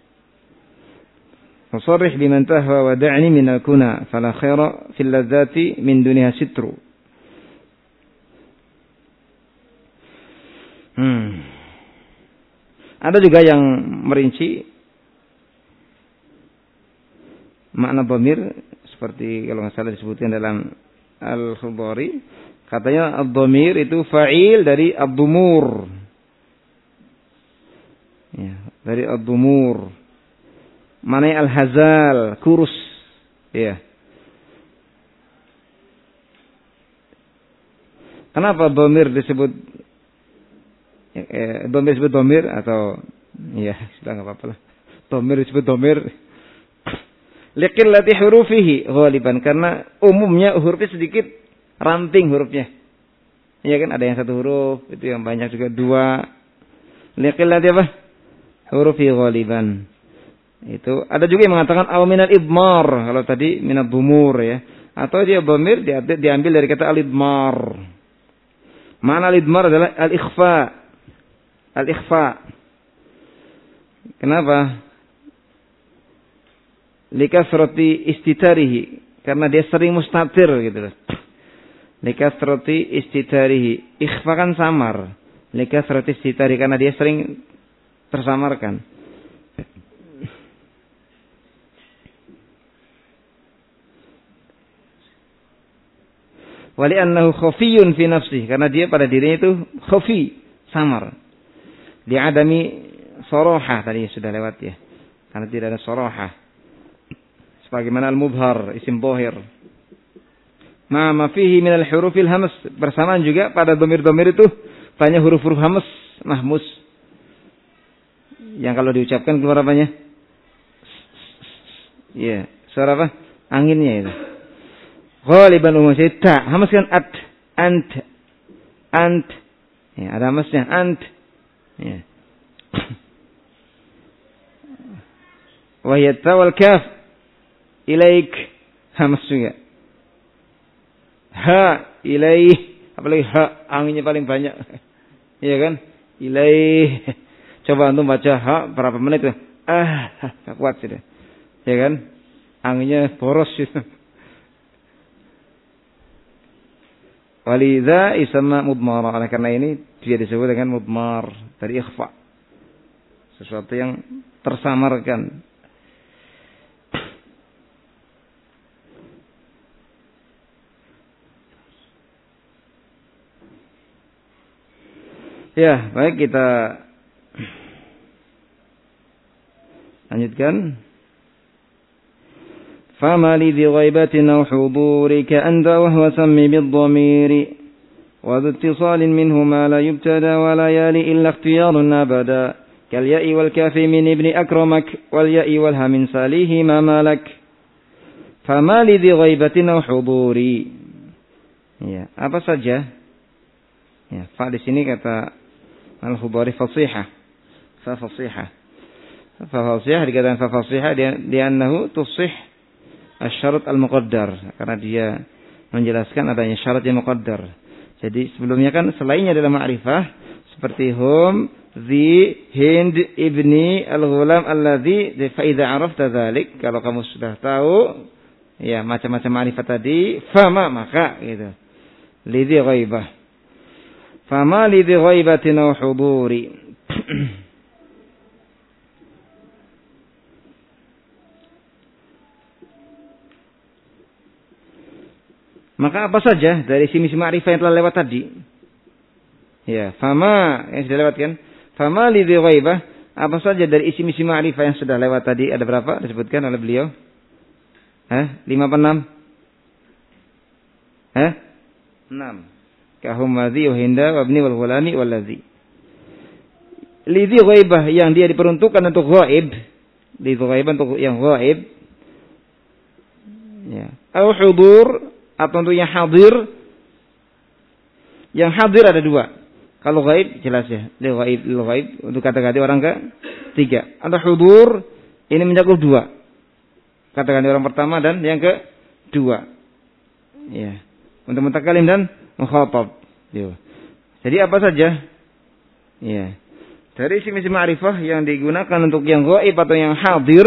Fasarrih biman tahwa wa da'ni minal kuna fala khaira fil ladzati min duniha sitru. Ada juga yang merinci makna dhamir seperti kalau enggak salah disebutkan dalam Al-Khudari, Katanya ad-dhamir itu fa'il dari ad-dhumur. Ya, dari ad-dhumur. Mana al-hazal, kurus. Ya. Kenapa dhamir disebut dhamir disebut dhamir atau ya, sudah enggak apa-apa lah. Dhamir disebut dhamir. Liqillati hurufihi ghaliban, karena umumnya hurufnya sedikit ramping hurufnya. Iya kan, ada yang satu huruf, itu yang banyak juga dua. Liqillati apa? Hurufi ghaliban. Itu ada juga yang mengatakan aw minal idmar, kalau tadi minad dhumur ya. Atau dia dhamir diambil dari kata al-idmar. Mana al-idmar adalah al-ikhfa. Al-ikhfa. Kenapa? Likasrati istitarihi, karena dia sering mustatir gitu loh. Likasrati istitarihi, ikhfa kan samar. Likasrati istitarihi, karena dia sering tersamarkan. Wali annahu khafiyun fi nafsihi, karena dia pada dirinya itu khafi, samar. Di adami soroha, tadi sudah lewat ya, karena tidak ada soroha. Sebagaimana al-mubhar, isim bohir. Ma fihi minal hurufil hamas, bersamaan juga pada dhamir-dhamir itu banyak huruf-huruf hamas, mahmus. Yang kalau diucapkan keluar apanya? Ya, suara apa? Anginnya itu. Ghaliban umumnya ta, hamas kan ant. Ya, ada hamasnya ant. Ya. Wa hiya ta wal kaf. Ilaik, hamas juga. Ha, ilaih, apalagi ha, anginnya paling banyak. Iya kan? Ilaih. Coba antum baca ha berapa menit tuh? Tak kuat sudah. Iya kan? Anginnya boros gitu. Walidha isamma mudmar. Karena ini dia disebut dengan mudmar, dari ikhfa. Sesuatu yang tersamarkan. Ya, baik, kita lanjutkan. Fama li dhi ghaibatin aw hudurika anta wa huwa sammi bid-dhamiri wa dhu ittisalin minhu ma la yubtada wa la yali illa ikhtiyarun abada kal ya'i wal kafi min ibni akramak wal ya'i wal ha min salihi ma malak. Fama li dhi ghaibatin aw huduri. Ya, apa saja? Ya, fa di sini kata al-hudari fasihah. Fa fasihah. Fa fasihah dikatakan fa fasihah li'annahu tusih asy-syarat al-muqaddar, karena dia menjelaskan adanya syarat yang muqaddar. Jadi sebelumnya kan selainnya dalam ma'rifah seperti hum, zi, hind, ibni, al-ghulam, alladhi, fa idza arafta dzalik, kalau kamu sudah tahu ya macam-macam ma'rifat tadi, fama maka gitu. Lidhi ghaibah. Fama lidhi ghaibatin aw huduri. Maka apa saja dari sisi ma'rifah yang telah lewat tadi? Ya, fama yang sudah lewat kan? Fama lidhi ghaibah, apa saja dari isi-isi ma'rifah yang sudah lewat tadi, ada berapa disebutkan oleh beliau? 5 apa 6? 6. Kahum madhi wa hinda wa ibni wal ghulami wal ladzi. Lidhi ghaibah yang dia diperuntukkan untuk ghaib. Lidhi ghaibah untuk yang ghaib. Ya. Au hudur, atau untuk yang hadir. Yang hadir ada 2. Kalau ghaib jelas ya. Lidhi ghaib untuk kata-kata orang ke-3. Atau hudur ini mencakup 2. Kata-kata orang pertama dan yang ke-2. Ya. Untuk mutakalim dan mukhatab. Jadi apa saja? Ya. Dari isi-isi ma'rifah yang digunakan untuk yang ghaib atau yang hadir,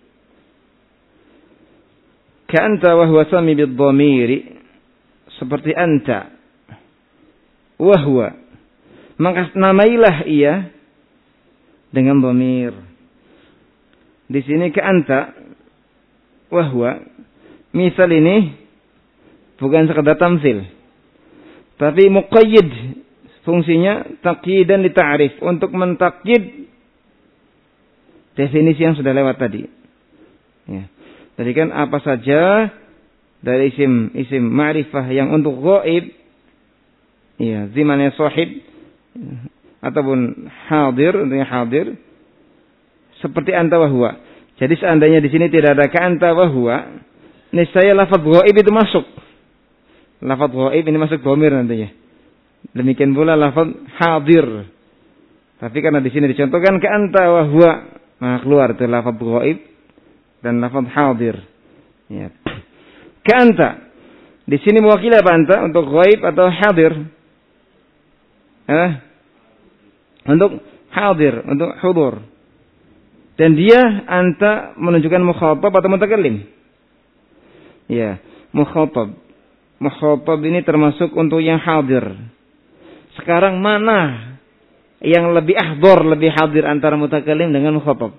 ka anta wa huwa sami bid-dhamiri, seperti anta wa huwa, maka namailah ia dengan dhamir. Di sini ka anta wa huwa, misal ini bukan sekedar tamsil, Tapi muqayyid fungsinya taqyidan li ta'rif, untuk mentakyid definisi yang sudah lewat tadi. Ya. Jadi kan apa saja dari isim ma'rifah yang untuk ghaib, ya, zimannya sahib ataupun hadir, untuknya hadir, seperti anta wa huwa. Jadi seandainya di sini tidak ada ka anta wa huwa, niscaya lafaz ghaib itu masuk. Lafaz ghaib ini masuk dhamir nantinya. Demikian pula lafaz hadir. Tapi karena di sini dicontohkan ka anta wa huwa, maka keluar itu lafaz ghaib dan lafaz hadir. Ya. Ka anta. Di sini mewakili apa anta? Untuk ghaib atau hadir? Untuk hadir, untuk hudur. Dan dia anta menunjukkan mukhatab atau mutakallim. Ya, mukhatab. Mukhatab ini termasuk untuk yang hadir. Sekarang mana yang lebih ahdor, lebih hadir antara mutakallim dengan mukhatab?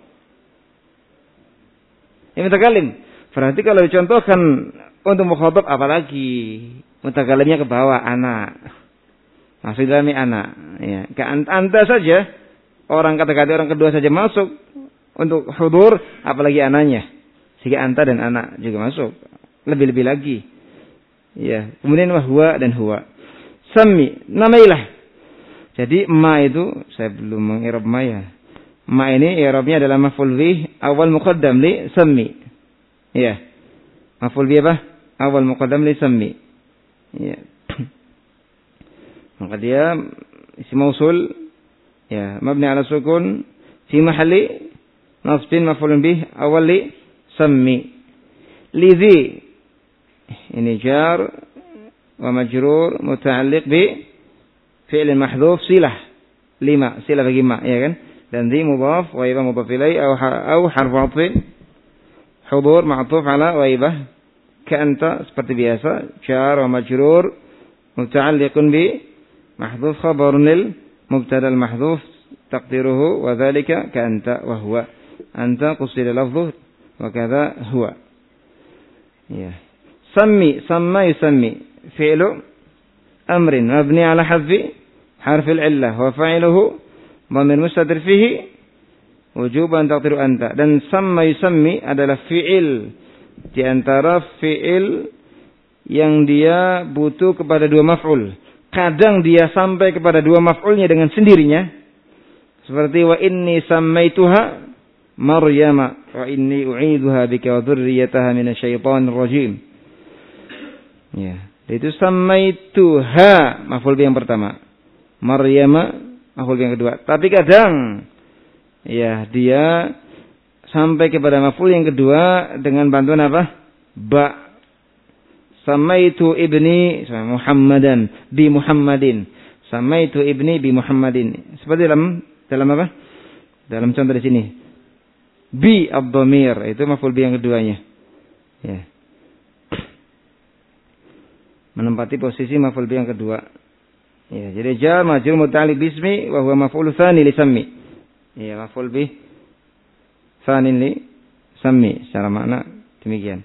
Yang mutakallim. Berarti kalau dicontohkan untuk mukhatab apalagi mutakallimnya ke bawah, anak. Masuk dalam anak. Ya, ke anta saja, orang kata-kata orang kedua saja masuk untuk hudur, apalagi anaknya. Sehingga anta dan anak juga masuk. Lebih-lebih lagi. Ya, kemudian huwa dan huwa. Sami, namailah. Jadi ma itu saya belum mengirab ma ya. Ma ini i'rabnya adalah maf'ul bih awal muqaddam li sami. Ya. Maf'ul bih apa? Awal muqaddam li sami. Ya. Maka dia isim mausul, ya, mabni ala sukun fi mahalli nasbin maf'ulun bih awal li sami. Lidhi ini jar wa majrur muta'alliq bi fi'l mahdhuf silah. 5 silah bagi ma, ya kan? Dan dhi mudhaf wa ibah mudhaf ilai au harf 'athfin hudur ma'tuf ala wa ibah ka anta seperti biasa, jar wa majrur muta'alliqun bi mahdhuf khabarun lil mubtada al mahdhuf taqdiruhu wa dhalika ka anta wa huwa. Anta qusida lafdhuhu wa kadha huwa. Ya. Sammi, samma yusammi. Fi'lu amrin mabni ala hadfi harfil illah wa fa'iluhu dhamir mustatir fihi wujuban taqdiru anta. Dan samma yusammi adalah fi'il di antara fi'il yang dia butuh kepada dua maf'ul. Kadang dia sampai kepada dua maf'ulnya dengan sendirinya. Seperti wa inni sammaituha Maryama wa inni u'iduha bika wa dhurriyyataha minasyaitonir rajim. Ya, itu sammaituha maf'ul bih yang pertama. Maryama maf'ul bih yang kedua. Tapi kadang ya dia sampai kepada maf'ul yang kedua dengan bantuan apa? Ba. Sammaitu ibni Muhammadan bi Muhammadin. Sammaitu ibni bi Muhammadin. Seperti dalam apa? Dalam contoh di sini. Bi ad-dhamir, itu maf'ul bi yang keduanya. Ya. Menempati posisi maf'ul bi yang kedua. Ya, jadi jar majrur muta'alliq bismi wa huwa maf'ul tsani li sammi. Ya, maf'ul bi tsani li sammi. Secara makna demikian.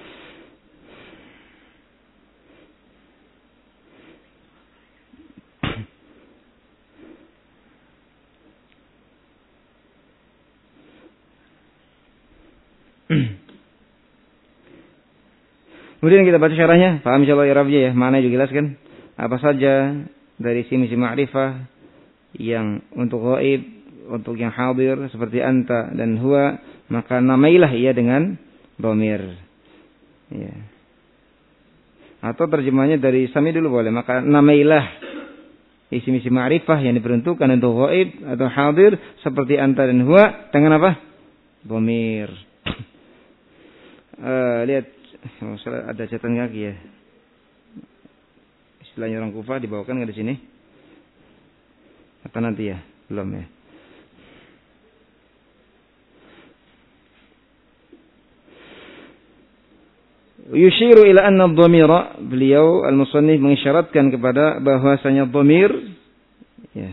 Kemudian kita baca syarahnya, paham insyaallah i'rabnya ya, maknanya juga jelas kan? Apa saja dari isim-isim ma'rifah yang untuk ghaib, untuk yang hadir seperti anta dan huwa, maka namailah ia dengan dhamir. Ya. Atau terjemahnya dari sami dulu boleh, maka namailah isim-isim ma'rifah yang diperuntukkan untuk ghaib atau hadir seperti anta dan huwa dengan apa? Dhamir. Lihat ada catatan kaki ya. Istilahnya orang Kufah dibawakan nggak di sini? Atau nanti ya? Belum ya. Yushiru ila anna dhamira, beliau al-musannif mengisyaratkan kepada bahwasanya dhamir ya,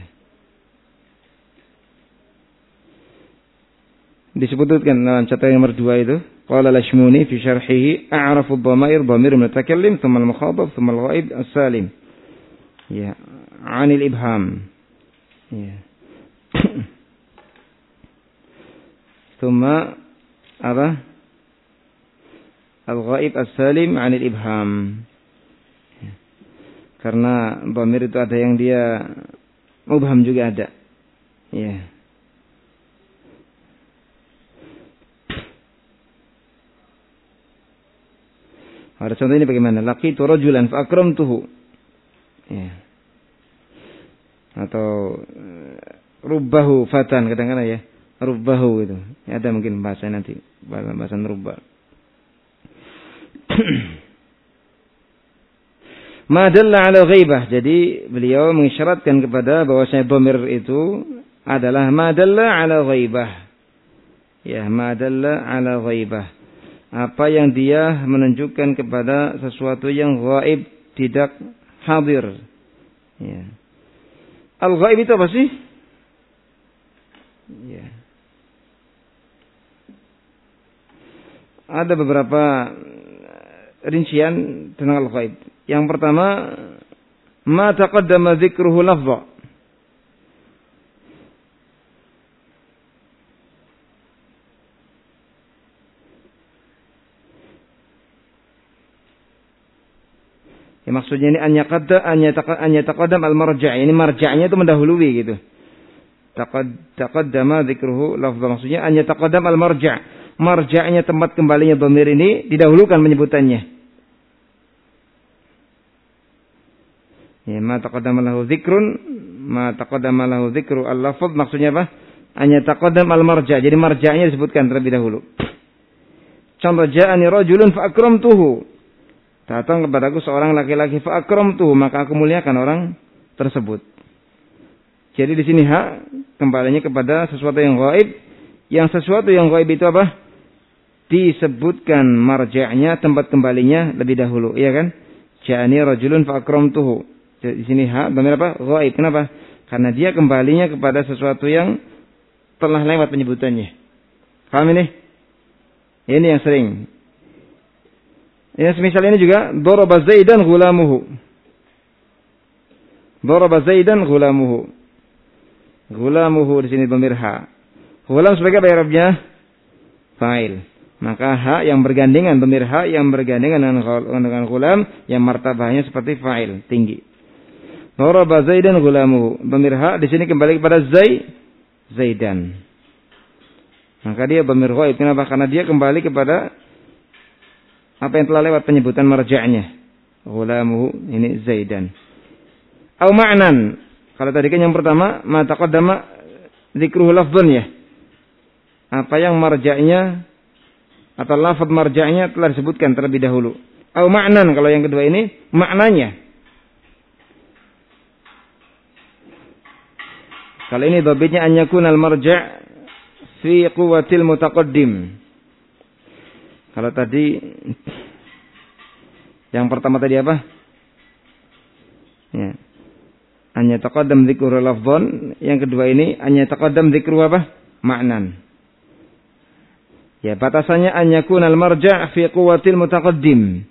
disebutkan dalam catatan nomor 2 itu. Qala al-Ashmuni fi syarhihi a'rafu ad-dhamair dhamir mutakallim thumma al-mukhatab thumma al-ghaib as-salim. Ya, anil ibham. Ya. Thumma apa? Al-ghaib as-salim anil ibham. Ya. Karena dhamir itu ada yang dia mubham juga ada. Ya. Ada contoh ini bagaimana? Laqitu rajulan fa akramtuhu. Ya. Atau rubbahu fatan kadang-kadang ya. Rubbahu itu. Ya, ada mungkin bahasa nanti. Bahasa rubbah. Ma dalla ala ghaibah. Jadi beliau mengisyaratkan kepada bahwasanya dhamir itu adalah ma dalla ala ghaibah. Ya, ma dalla ala ghaibah. Apa yang dia menunjukkan kepada sesuatu yang gaib, tidak hadir. Ya. Al-ghaib itu apa sih? Ya. Ada beberapa rincian tentang al-ghaib. Yang pertama, ma taqaddama dzikruhu lafdha. Ya, maksudnya ini an yataqaddam al-marja'. Ini marja'nya itu mendahului gitu. Taqaddama dzikruhu lafdha. Maksudnya an yataqaddam al-marja'. Marja'nya tempat kembalinya dhamir ini didahulukan penyebutannya. Ya, ma taqaddama lahu dzikrun, ma taqaddama lahu dzikru al-lafdh. Maksudnya apa? An yataqaddam al-marja'. Jadi marja'nya disebutkan terlebih dahulu. Contoh, ja'ani rajulun fa akramtuhu. Datang kepadaku seorang laki-laki fa akramtuhu, maka aku muliakan orang tersebut. Jadi di sini hak kembalinya kepada sesuatu yang gaib. Yang sesuatu yang gaib itu apa? Disebutkan marja'nya, tempat kembalinya lebih dahulu, iya kan? Ja'ani rajulun fa akramtuhu. Di sini hak dhamir apa? Gaib. Kenapa? Karena dia kembalinya kepada sesuatu yang telah lewat penyebutannya. Paham ini? Ini yang sering. Ya, semisal ini juga daraba Zaidan ghulamuhu. Daraba Zaidan ghulamuhu. Ghulamuhu di sini dhamir ha. Ghulam sebagai apa i'rabnya? Fa'il. Maka ha yang bergandengan, dhamir ha yang bergandengan dengan ghulam yang martabahnya seperti fa'il, tinggi. Daraba Zaidan ghulamuhu. Dhamir ha di sini kembali kepada Zaidan. Maka dia dhamir ghaib. Kenapa? Karena dia kembali kepada apa yang telah lewat penyebutan marja'nya. Ghulamuhu ini Zaidan. Au ma'nan. Kalau tadi kan yang pertama ma taqaddama dzikruhu lafdhan ya. Apa yang marja'nya atau lafaz marja'nya telah disebutkan terlebih dahulu. Au ma'nan, kalau yang kedua ini maknanya. Kalau ini dhabitnya an yakuna al-marja' fi quwwatil mutaqaddim. Kalau tadi yang pertama tadi apa? Ya. An yataqaddam dzikru lafdhan, yang kedua ini an yataqaddam dzikru apa? Ma'nan. Ya, batasannya an yakuna al-marja' fi quwwatil mutaqaddim.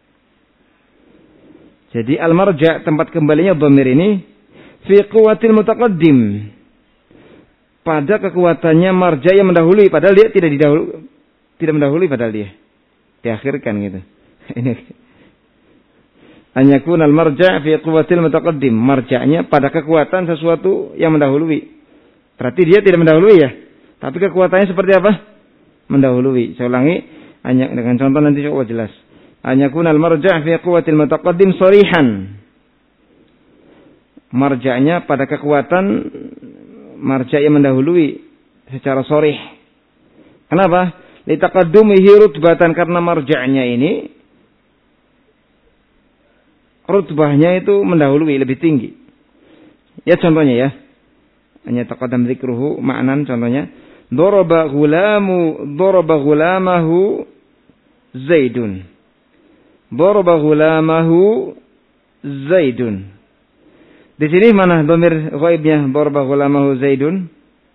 Jadi al-marja' tempat kembalinya dhamir ini fi quwwatil mutaqaddim. Pada kekuatannya marja' yang mendahului, padahal dia tidak mendahului, padahal dia diakhirkan gitu. Ini an yakuna al-marja' fi quwwatil mutaqaddim. Marja'nya pada kekuatan sesuatu yang mendahului. Berarti dia tidak mendahului ya. Tapi kekuatannya seperti apa? Mendahului. Saya ulangi dengan contoh nanti coba jelas. An yakuna al-marja' fi quwwatil mutaqaddim sharihan. Marja'nya pada kekuatan marja' yang mendahului secara sharih. Kenapa? Litaqaddumihi rutbatan, karena marja'nya ini rutbahnya itu mendahului, lebih tinggi. Ya contohnya ya. Hanya taqaddam dzikruhu ma'nan, contohnya daraba ghulamahu Zaidun. Daraba ghulamahu Zaidun. Di sini mana dhamir ghaibnya daraba ghulamahu Zaidun?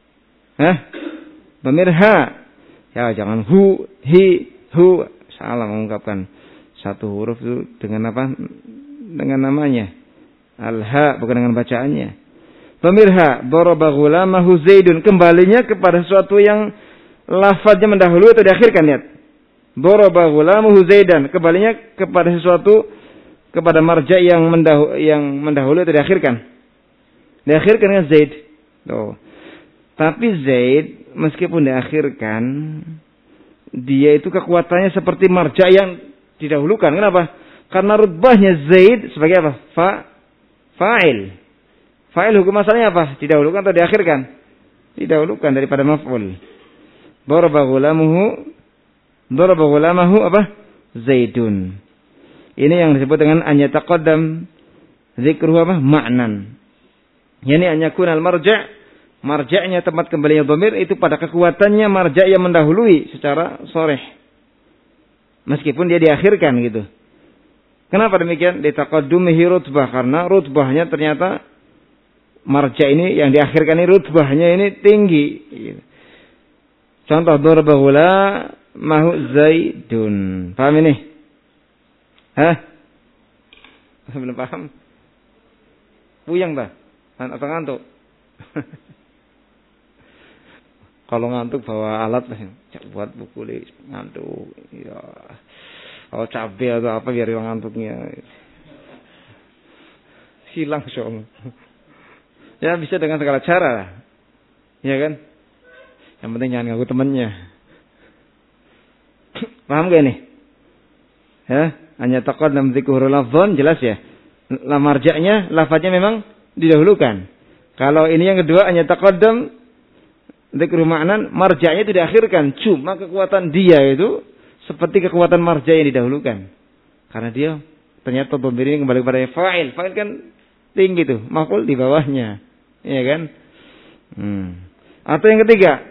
Dhamir ha. Ya, jangan hu, hi, hu. Salah mengungkapkan satu huruf itu dengan apa? Dengan namanya. Al-ha bukan dengan bacaannya. Dhamir ha, daraba ghulamahu Zaidun, kembalinya kepada sesuatu yang lafadznya mendahului atau diakhirkan, lihat. Daraba ghulamahu Zaidan, kembalinya kepada sesuatu, kepada marja yang mendahului atau diakhirkan. Diakhirkan dengan Zaid. Tuh. Tapi Zaid meskipun diakhirkan, dia itu kekuatannya seperti marja yang didahulukan. Kenapa? Karena rutbahnya Zaid sebagai apa? Fa'il. Fa'il hukum asalnya apa? Didahulukan atau diakhirkan? Didahulukan daripada maf'ul. Daraba ghulamahu apa? Zaidun. Ini yang disebut dengan an yataqaddam dzikruhu apa? Ma'nan. Yani an yakuna al-marja', marja'nya tempat kembalinya dhamir itu pada kekuatannya marja' yang mendahului secara sharih. Meskipun dia diakhirkan gitu. Kenapa demikian? Litaqaddumihi rutbah, karena rutbahnya ternyata marja' ini yang diakhirkan ini rutbahnya ini tinggi. Contoh daraba ghulamahu Zaidun. Paham ini? Hah? Belum paham? Puyeng dah? Atau ngantuk? Kalau ngantuk bawa alat lah, buat buku ngantuk. Ya, kalau cabai atau apa biar hilang ngantuknya. Hilang soalnya. Ya bisa dengan segala cara lah, ya kan? Yang penting jangan ganggu temannya. Paham gak nih? Ya, hanya taqaddam dzikru lafdhan, jelas ya. Marja'nya, lafadznya memang didahulukan. Kalau ini yang kedua hanya taqaddam dzikru ma'nan, marja'nya itu diakhirkan. Cuma kekuatan dia itu seperti kekuatan marja' yang didahulukan. Karena dia ternyata dhamir ini kembali kepada fa'il. Fa'il kan tinggi tuh, maf'ul di bawahnya. Iya kan? Atau yang ketiga.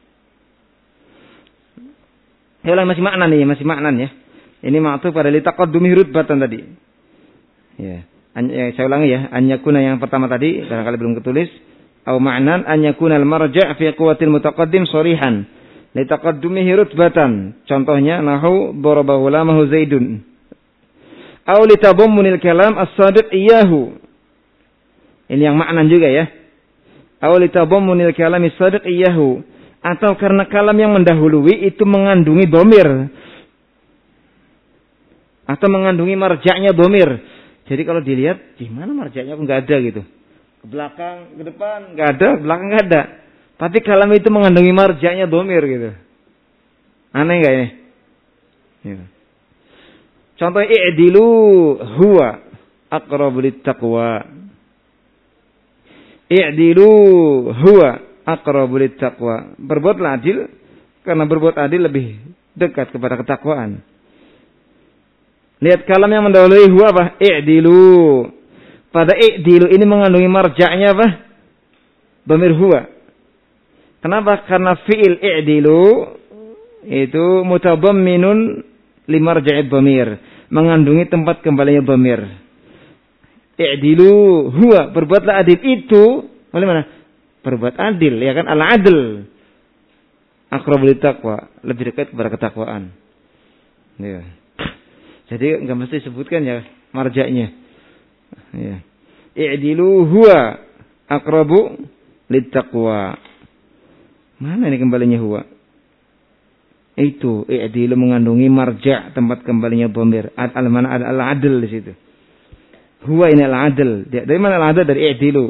Ya masih maknan nih, masih maknan ya. Ini ma'tuf pada li taqaddumi rutbatan tadi. Ya. Saya ulangi ya, an yakuna yang pertama tadi barangkali belum ketulis. Au ma'nan an yakuna al-marja' fi quwwatil mutaqaddim sharihan li taqaddumihi rutbatan. Contohnya nahu daraba ghulamahu Zaidun. Au li tadammunil kalam as-sadiq iyyahu. Ini yang maknan juga ya. Au li tadammunil kalam as-sadiq iyyahu. Atau karena kalam yang mendahului itu mengandungi dhamir. Atau mengandungi marja'nya dhamir. Jadi kalau dilihat di mana marja'nya enggak ada gitu. Ke belakang, ke depan enggak ada, ke belakang enggak ada. Tapi kalam itu mengandungi marja'nya dhamir gitu. Aneh enggak ini? Ya. Contoh i'dilu huwa aqrabu littaqwa. I'dilu huwa aqrabu littaqwa. Berbuatlah adil karena berbuat adil lebih dekat kepada ketakwaan. Lihat kalam yang mendahului huwa apa? I'dilu. Pada i'dilu ini mengandungi marja'nya apa? Dhamir huwa. Kenapa? Karena fi'il i'dilu itu mutadamminun li marja'id dhamir, mengandungi tempat kembalinya dhamir. I'dilu huwa, berbuatlah adil itu oleh mana? Berbuat adil, ya kan? Al-adl aqrabu littaqwa, lebih dekat kepada ketakwaan. Ya. Jadi enggak mesti sebutkan ya marja'nya. Ya. I'dilu huwa aqrabu littaqwa. Mana ini kembalinya huwa? Itu i'dilu mengandungi marja' tempat kembalinya dhamir. Al-mana ada al-adl di situ. Huwa ini al-adl. Dari mana al-adl? Dari i'dilu.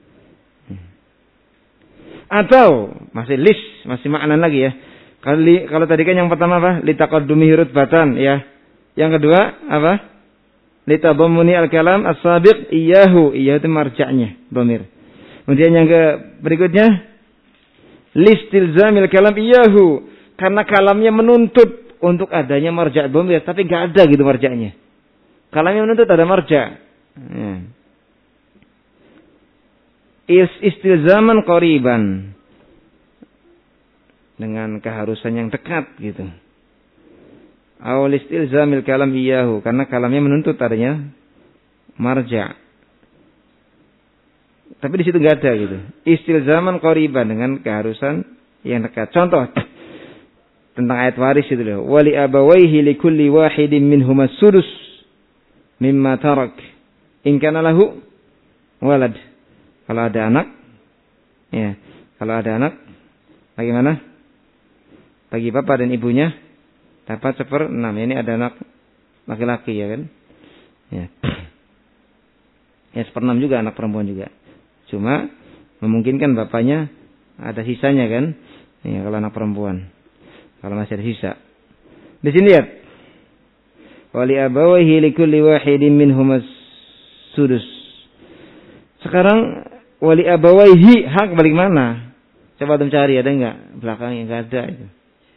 Atau masih masih makna lagi ya. Kalau tadi kan yang pertama apa? Litaqaddumi rutbatan ya. Yang kedua apa? Litadammuni al-kalam as-sabiq iyyahu. Iyyahu itu marja'nya dhamir. Kemudian yang berikutnya listilzamil kalam iyyahu, karena kalamnya menuntut untuk adanya marja' dhamir, tapi enggak ada gitu marja'nya. Kalamnya menuntut ada marja'. Istilzaman qariban, dengan keharusan yang dekat gitu. Aw listilzamil kalam iyyahu, karena kalamnya menuntut adanya marja'. Tapi di situ enggak ada gitu. Istilzaman qariban, dengan keharusan yang dekat. Contoh tentang ayat waris itu loh. Wali abawaihi likulli wahidin minhum as-sudus mimma tarak in kana lahu walad. Kalau ada anak, ya. Kalau ada anak, bagaimana? Bagi bapak dan ibunya dapat 1/6. Ini ada anak laki-laki, ya kan? Ya. Ya 1/6 juga anak perempuan juga. Cuma memungkinkan bapaknya ada sisanya kan? Ya, kalau anak perempuan. Kalau masih ada sisa. Di sini lihat. Wali abawaihi likulli wahidin minhumas sudus. Sekarang wali abawaihi hak balik mana? Coba antum cari, ada enggak? Belakangnya enggak ada itu.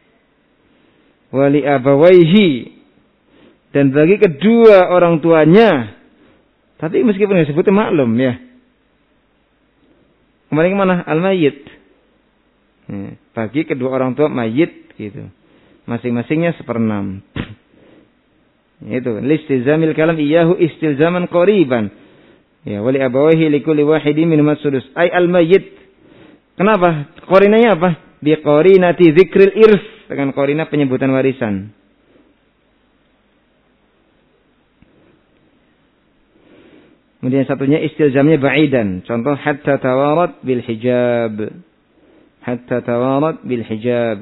Wali abawaihi, dan bagi kedua orang tuanya. Tapi meskipun disebutnya maklum ya. Kembali ke mana? Al-mayyit. Bagi kedua orang tua mayyit gitu. Masing-masingnya 1/6. Itu listilzamil kalam iyyahu istilzaman qariban. Ya, wali abawaihi likulli wahidin minhum as-sudus. Ai al-mayyit. Kenapa? Qarinanya apa? Bi qarinati dzikril irs, dengan qarina penyebutan warisan. Kemudian satunya istilzamnya ba'idan. Contoh hatta tawarat bil hijab. Hatta tawarat bil hijab.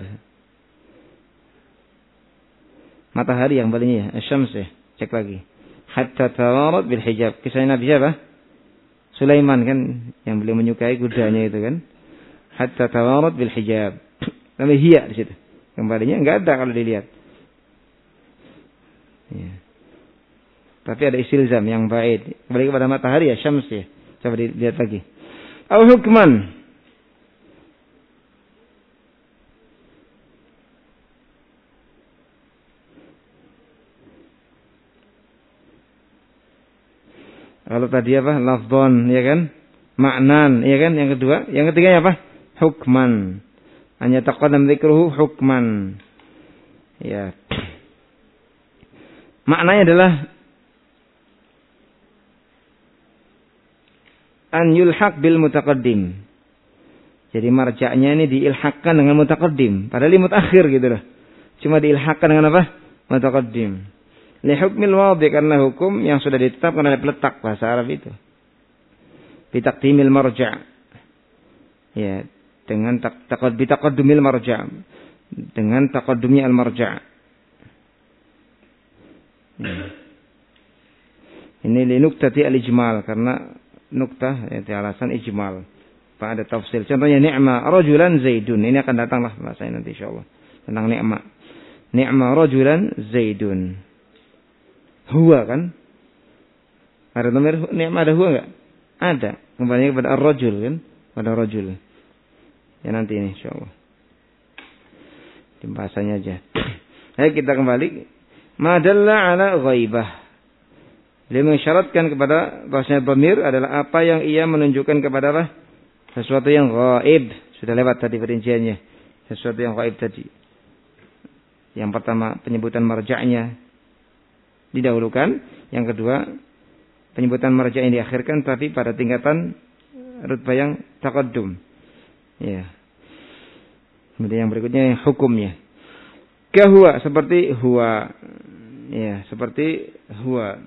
Matahari yang palingnya ya, asyams ya. Cek lagi. Hatta tawarat bil hijab. Kisah Nabi siapa? Sulaiman kan, yang beliau menyukai kudanya itu kan. Hatta tawarat bil hijab. Namanya hiya di situ. Kembalinya enggak ada kalau dilihat. Ya. Tapi ada istilzam yang ba'id. Kembali kepada matahari ya, syams ya. Coba dilihat lagi. Au hukman. Kalau tadi apa? Lafdhon, ya kan? Ma'nan, ya kan? Yang kedua. Yang ketiganya apa? Hukman. Hanya taqaddam dzikruhu hukman. Ya. Maknanya adalah an yulhaq bil mutaqaddim. Jadi marja'nya ini diilhaqkan dengan mutaqaddim. Padahal ini mutakhir gitu loh. Cuma diilhaqkan dengan apa? Mutaqaddim. Li hukmil wadhi, karena hukum yang sudah ditetapkan oleh peletak bahasa Arab itu. Bi taqdimil marja'. Ya, dengan bitaqaddumil marja'. Dengan taqaddumnya al marja'. Ini li nuktati al ijmal, karena nuktah itu alasan ijmal. Pada tafsir. Contohnya ni'ma rajulan zaidun. Ini akan datanglah bahasanya nanti insyaallah. Tentang ni'ma. Ni'ma rajulan zaidun. Huwa kan? Ada nomor ni'ma, ada huwa enggak? Ada. Kembali kepada ar-rajul kan? Pada rajul. Ya nanti ini insyaallah. Di bahasanya aja. Ayo kita kembali. Ma dalla ala ghaibah. Dia mengisyaratkan kepada bahasanya dhamir adalah apa yang ia menunjukkan kepada apa? Sesuatu yang ghaib. Sudah lewat tadi perinciannya. Sesuatu yang ghaib tadi. Yang pertama penyebutan marja'nya didahulukan. Yang kedua penyebutan marja' yang diakhirkan tapi pada tingkatan rutbah yang taqaddum. Ya. Kemudian yang berikutnya hukumnya. Kahwa, seperti huwa. Ya, seperti huwa.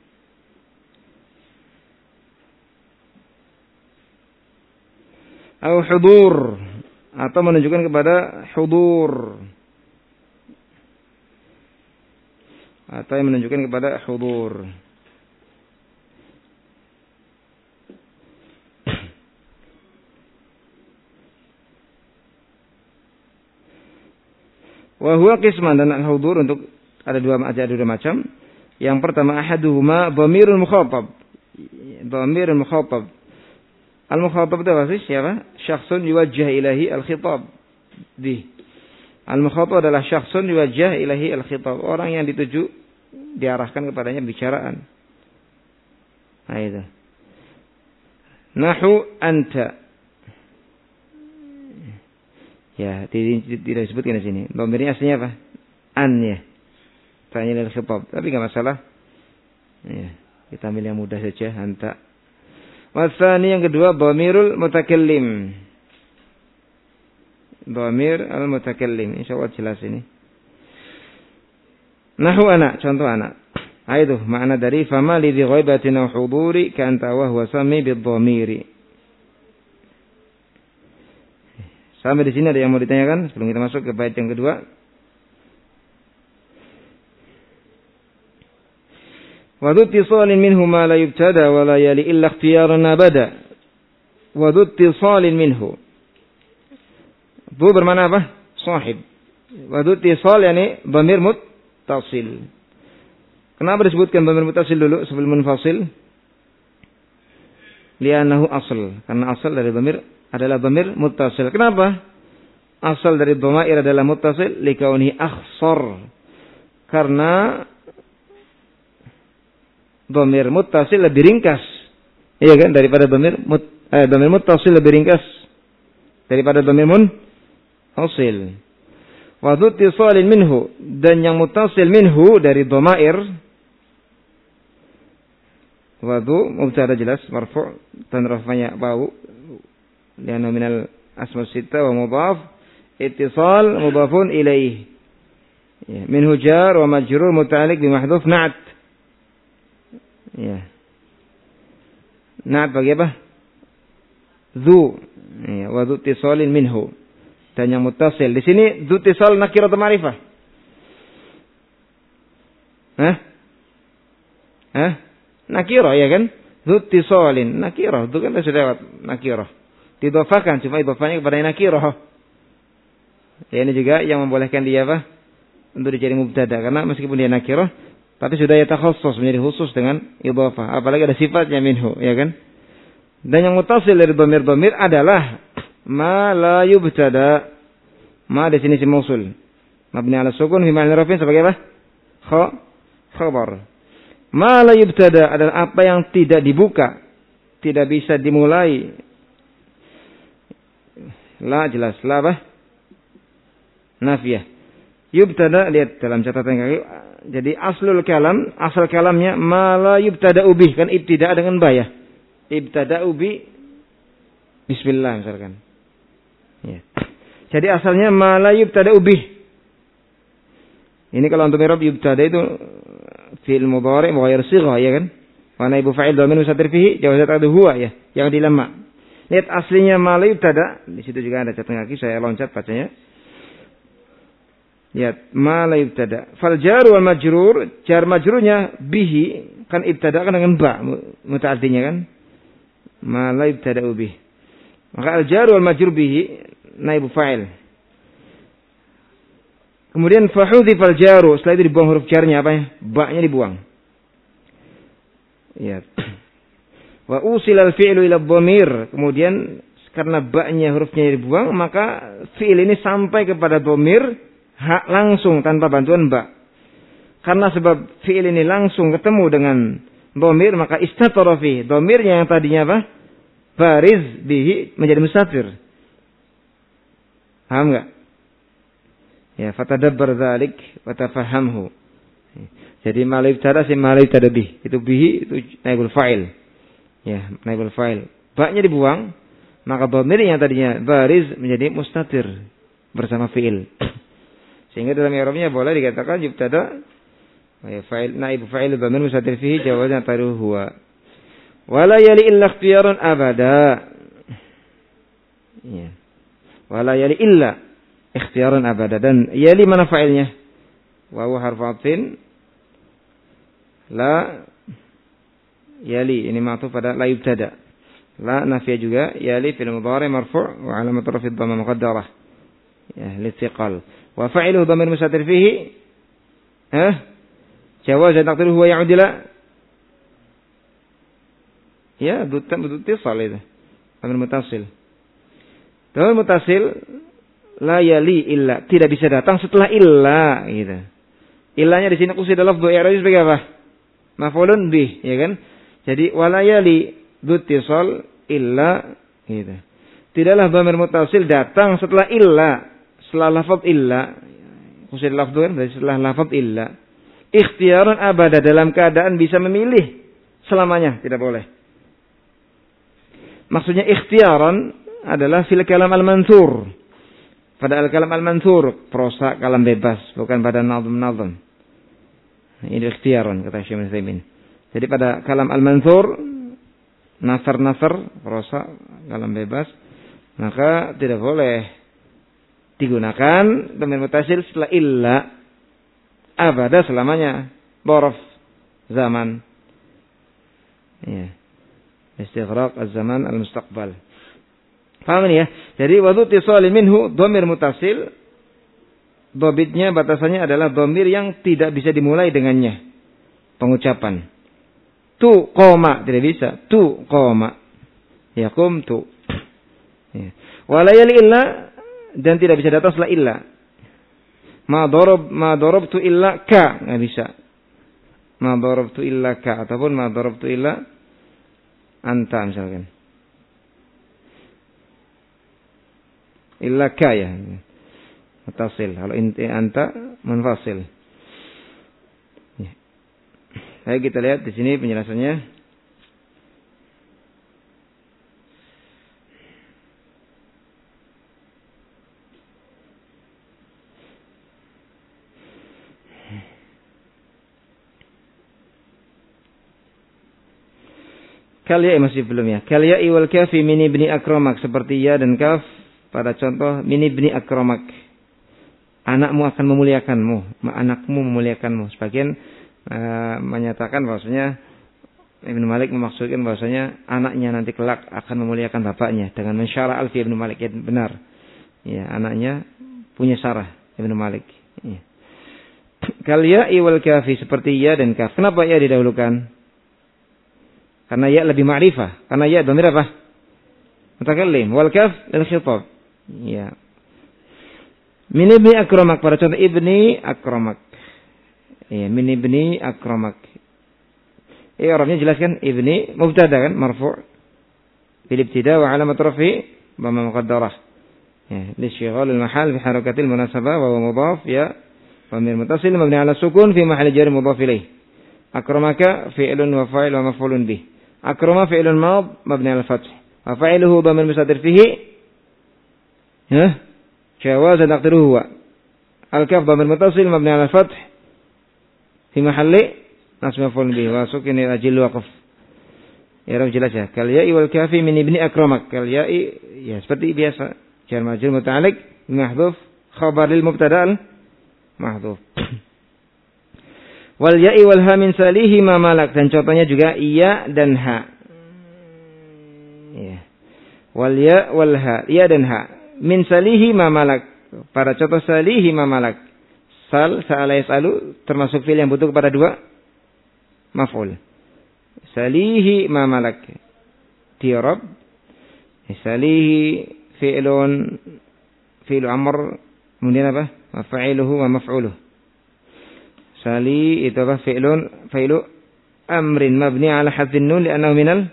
Au hudur, atau menunjukkan kepada hudur. Atau yang menunjukkan kepada hudur. Wa huwa qisman, dan al-hudur untuk ada dua macam. Yang pertama ahaduhuma dhamirul mukhatab. Dhamirul mukhatab. Al-mukhatab itu apa sih? Siapa? Syakhsun yuwajjah ilahi al-khitab. Al-mukhatab adalah syakhsun yuwajjah ilahi al-khitab. Orang yang dituju, diarahkan kepadanya bicaraan. Nah itu. Nahu anta. Ya, tidak disebutkan di sini. Dhamirnya aslinya apa? An ya. Tanya dari khitab. Tapi enggak masalah. Ya, kita ambil yang mudah saja, anta. Wasani yang kedua dhamirul mutakallim. Dhamir al-mutakallim. Insyaallah jelas ini. Nahu anak, contoh anak. Itu makna dari fama li ghaibatin aw huduri ka'anta wa huwa sami bid-dhamiri. Sampai di sini ada yang mau ditanyakan sebelum kita masuk ke bait yang kedua? Wa duttisalin minhu ma la yubtada wa la yali illa ikhtiyaran abada. Wa duttisalin minhu. Bu bermakna apa? Sahib. Wa duttisal yani dhamir muttasil. Kenapa disebutkan dhamir muttasil dulu sebelum munfasil? Li'annahu asl. Karena asal dari dhamir adalah dhamir muttasil. Kenapa? Asal dari dhamair adalah muttasil likaunihi akhsar. Karena dhamir muttasil lebih ringkas. Iya kan? Daripada dhamir muttasil lebih ringkas daripada dhamir munfasil. Wa duttisalin minhu, dan yang muttasil minhu dari dhamair. Wa dhu mubtada jelas marfu' dan raf'anya bau. Lianna minal asma sitta wa mudhaf ittisal mudhafun ilaih. Ya, minhu jar wa majrur muta'alliq bi mahdhuf na'at. Ya. Na'at bagi apa? Dhu. Ya, wa dhu ittisalin minhu. Dan yang muttasil di sini dhu ittisal nakirah atau ma'rifah? Nakirah ya kan? Dhu ittisalin nakirah. Itu kan sudah lewat nakirah. Didofakan, cuma idofanya kepada nakirah. Ya, ini juga yang membolehkan dia apa? Untuk dijadi mubtada, karena meskipun dia nakirah, tapi sudah yatakhassas, menjadi khusus dengan idofah. Apalagi ada sifatnya minhu, ya kan? Dan yang muttasil dari dhamir-dhamir adalah ma la yubtada. Ma definisi mausul. Mabni ala sukun fi ma'na rafin sebagai apa? Khabar. Ma la yubtada adalah apa yang tidak dibuka, tidak bisa dimulai. La jelas, la apa? Nafiyah. Yubtada, lihat dalam catatan kaki. Jadi asal kalamnya ma la yubtada ubih, kan ibtida dengan ba ya. Ibtada ubi bismillah misalkan. Ya. Jadi asalnya ma la yubtada ubih. Ini kalau untuk i'rab yubtada itu fi'il mudhari' wa ghairu sighah ya kan? Wa naibu fa'il dhamir mustatir fihi jawazat adu huwa ya, yang dilemma. Lihat aslinya ma la yubtada, di situ juga ada catatan kaki, saya loncat bacanya. Lihat ma la yubtada. Fal jar wal majrur, jar majrurnya bihi, kan ibtada kan dengan ba muta'addinya kan? Ma la yubtada bih. Maka al jar wal majrur bihi naibu fa'il. Kemudian fa hudhifal jaru, setelah itu dibuang huruf jarnya apa ya? Ba-nya dibuang. Lihat. Wa usilal fi'lu ila dhamir. Kemudian karena ba-nya hurufnya dibuang, maka fi'il ini sampai kepada dhamir langsung tanpa bantuan ba. Karena sebab fi'il ini langsung ketemu dengan dhamir, maka istatara fi. Dhamirnya yang tadinya apa? Bariz bihi menjadi mustatir. Paham enggak? Ya, fatadabbar dzalik wa tafahamhu. Jadi malai tada si malai tada bih. Itu bihi itu naibul fa'il. Ya, naibul fa'il. Ba-nya dibuang, maka dhamir yang tadinya bariz menjadi mustatir bersama fi'il. Sehingga dalam i'rabnya boleh dikatakan yubtada wa fa'il naibu fa'il dhamir mustatir fihi jawazan taruhu huwa. Wala yali illa ikhtiyaran abada. Ya. Wala yali illa ikhtiyaran abada. Dan yali mana fa'ilnya? Wa huwa harfu 'athfin la yali, ini ma'tuf pada la yubtada. La nafiyah juga, yali fil mudhari marfu' wa 'alamat raf'i dhamma muqaddarah. Ya, lithiqal. Wa fa'iluhu dhamir mustatir fihi jawaz taqdiruhu huwa ya'udila. Ya, ittisal itu. Dhamir muttasil. Dhamir muttasil la yali illa, tidak bisa datang setelah illa gitu. Illanya di sini qusida lafdhu i'rabi sebagai apa? Maf'ulun bih, ya kan? Jadi wala yali ittisal illa gitu. Tidaklah dhamir muttasil datang setelah illa, setelah lafaz illa. Qusida lafdhu kan berarti setelah lafaz illa. Ikhtiyaran abada, dalam keadaan bisa memilih selamanya, tidak boleh. Maksudnya ikhtiyaran adalah fil kalam al-mansur. Pada al-kalam al-mansur, prosa kalam bebas, bukan pada nazm-nazm. Ini ikhtiaran kata Syekh Utsaimin. Jadi pada kalam al-manthur, nasar, prosa, kalam bebas, maka tidak boleh digunakan dhamir muttasil setelah illa abada selamanya. Dhorf zaman. Ya. Istighraq az-zaman al-mustaqbal. Paham ini ya? Jadi wadhu tisali minhu dhamir muttasil, dhabitnya batasannya adalah dhamir yang tidak bisa dimulai dengannya pengucapan. Tu qoma tidak bisa. Tu qoma. Yaqum tu. Ya. Walayal illa dan tidak bisa datang setelah illa. Ma darabtu illa ka, enggak bisa. Ma darabtu illa ka ataupun ma darabtu illa anta misalkan. Illa ka ya. Mutasil. Kalau anta munfasil. Ya. Ayo kita lihat di sini penjelasannya. Kalya'i masih belum ya. Kalya'i wal kafi min ibni akramak. Seperti ya dan kaf pada contoh min ibni akramak. Anakmu akan memuliakanmu. Anakmu memuliakanmu. Sebagian menyatakan bahwasanya Ibnu Malik memaksudkan bahwasanya anaknya nanti kelak akan memuliakan bapaknya. Dengan mensyarah alfi Ibnu Malik. Ya, benar. Ya, anaknya punya syarah Ibnu Malik. Ya. Kalya'i wal kafi. Seperti ya dan kaf. Kenapa ya didahulukan? Karena ya lebih ma'rifah. Karena ya dhamir apa? Mutakallim. Wal kaf lil khitab. Ya. Min ibni akramak. Pada contoh ibni akramak. Ya, min ibni akramak. Arabnya jelaskan ibni mubtada kan marfu'. Bil ibtida wa alamat rafi dhamma muqaddarah. Ya, li shighal al mahal bi harakatil munasabah wa huwa mudhaf ya dhamir muttasil mabni ala sukun fi mahall jar mudhaf ilayh. Akramaka fi'lun wa fa'il wa maf'ulun bih. Akrama fi'lun mad mabni al fath. Wa fa'iluhu dhamir mustatir fihi. Ya. Jawaz taqdiruhu huwa. Al-kaf dhamir muttasil mabni al fath. Fi mahalli nasb maf'ul bih wa sukin ajil waqf. Ya Rabb jelas ya. Kal ya'i wal kafi min ibni akramak. Kal ya'i ya seperti biasa. Jar majrur muta'alliq mahdhuf khabar lil mubtada' mahdhuf. Wal ya'i wal ha min salihi ma malak. Dan contohnya juga iya dan ha. Ya. Wal ya wal ha. Iya dan ha. Min salihi ma malak. Pada contoh salihi ma malak. Sal, sa'ala yas'alu. Termasuk fi'il yang butuh kepada dua maf'ul. Salihi ma malak. Tiarab. Salihi fi'lu amr. Kemudian apa? Fa'iluhu wa maf'uluhu. Sali itu apa? Fi'lu amrin mabni ala hadzin nun li'annahu minal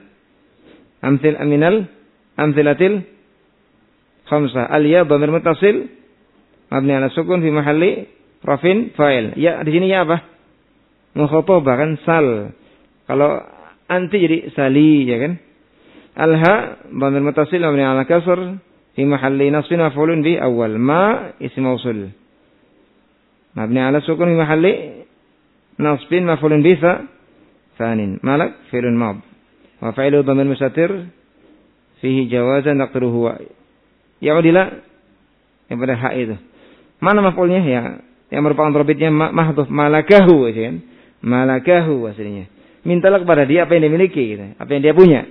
amthilatil khamsah. Al-ya dhamir muttasil mabni ala sukun fi mahalli rafin fa'il. Ya di sini ya apa? Mukhatabah kan sal. Kalau anti jadi sali ya kan? Al-ha dhamir muttasil mabni ala kasr fi mahalli nasbin maf'ulun bi awal. Ma ism mausul. Mabni ala sukun fi mahalli nasbin maf'ulun bi thanin. Malak fi'lun mad. Wa fa'ilu dhamir mustatir fihi jawazan taqdiruhu huwa. Ya'udila yang pada hak itu. Mana maf'ulnya ya? Yang merupakan dhabitnya mahdhuf malakahu kan? Malakahu aslinya. Mintalah kepada dia apa yang dia miliki gitu. Apa yang dia punya.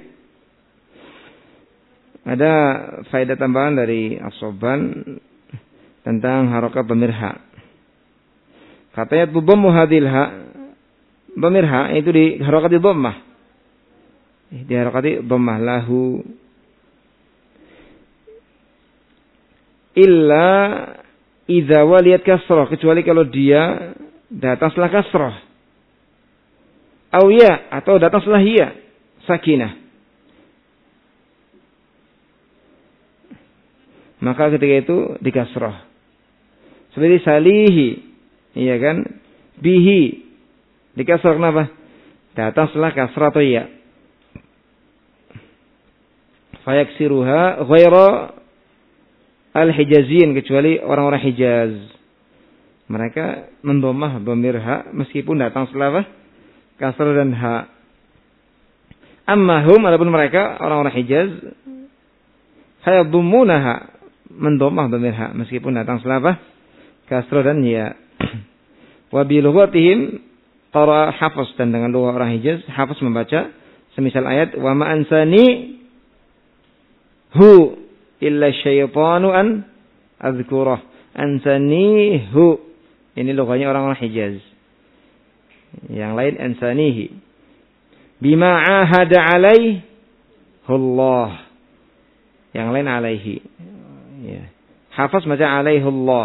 Ada faedah tambahan dari As-Sobban tentang harakat dhamir ha. Katanya tudhammu hadhil ha. Dhamir ha itu di harakati dhammah. Di harakati dhammah lahu. Illa idza waliyat kasrah, kecuali kalau dia datang setelah kasrah. Aw ya, atau datang setelah ya, sakinah. Maka ketika itu dikasrah. Seperti salihi, iya kan? Bihi, dikasrah kenapa? Datang setelah kasrah atau ya. Fayaksiruha ghaira al-Hijazin, kecuali orang-orang Hijaz. Mereka mendomah dhamir ha meskipun datang setelah kasrah dan ha. Amma hum, adapun mereka orang-orang Hijaz, hayadhummunaha, mendomah dhamir ha meskipun datang setelah kasrah dan ya. Wa bi lughatihim qara Hafs, dan dengan lugah orang Hijaz Hafs membaca semisal ayat wa ma ansani hu illa syaitanu an adzkurah. Ansanihu, ini lugahnya orang-orang Hijaz. Yang lain ansanihi. Bima ahada alaihi Allah. Yang lain alaihi. Ya. Hafaz baca alaihi Allah.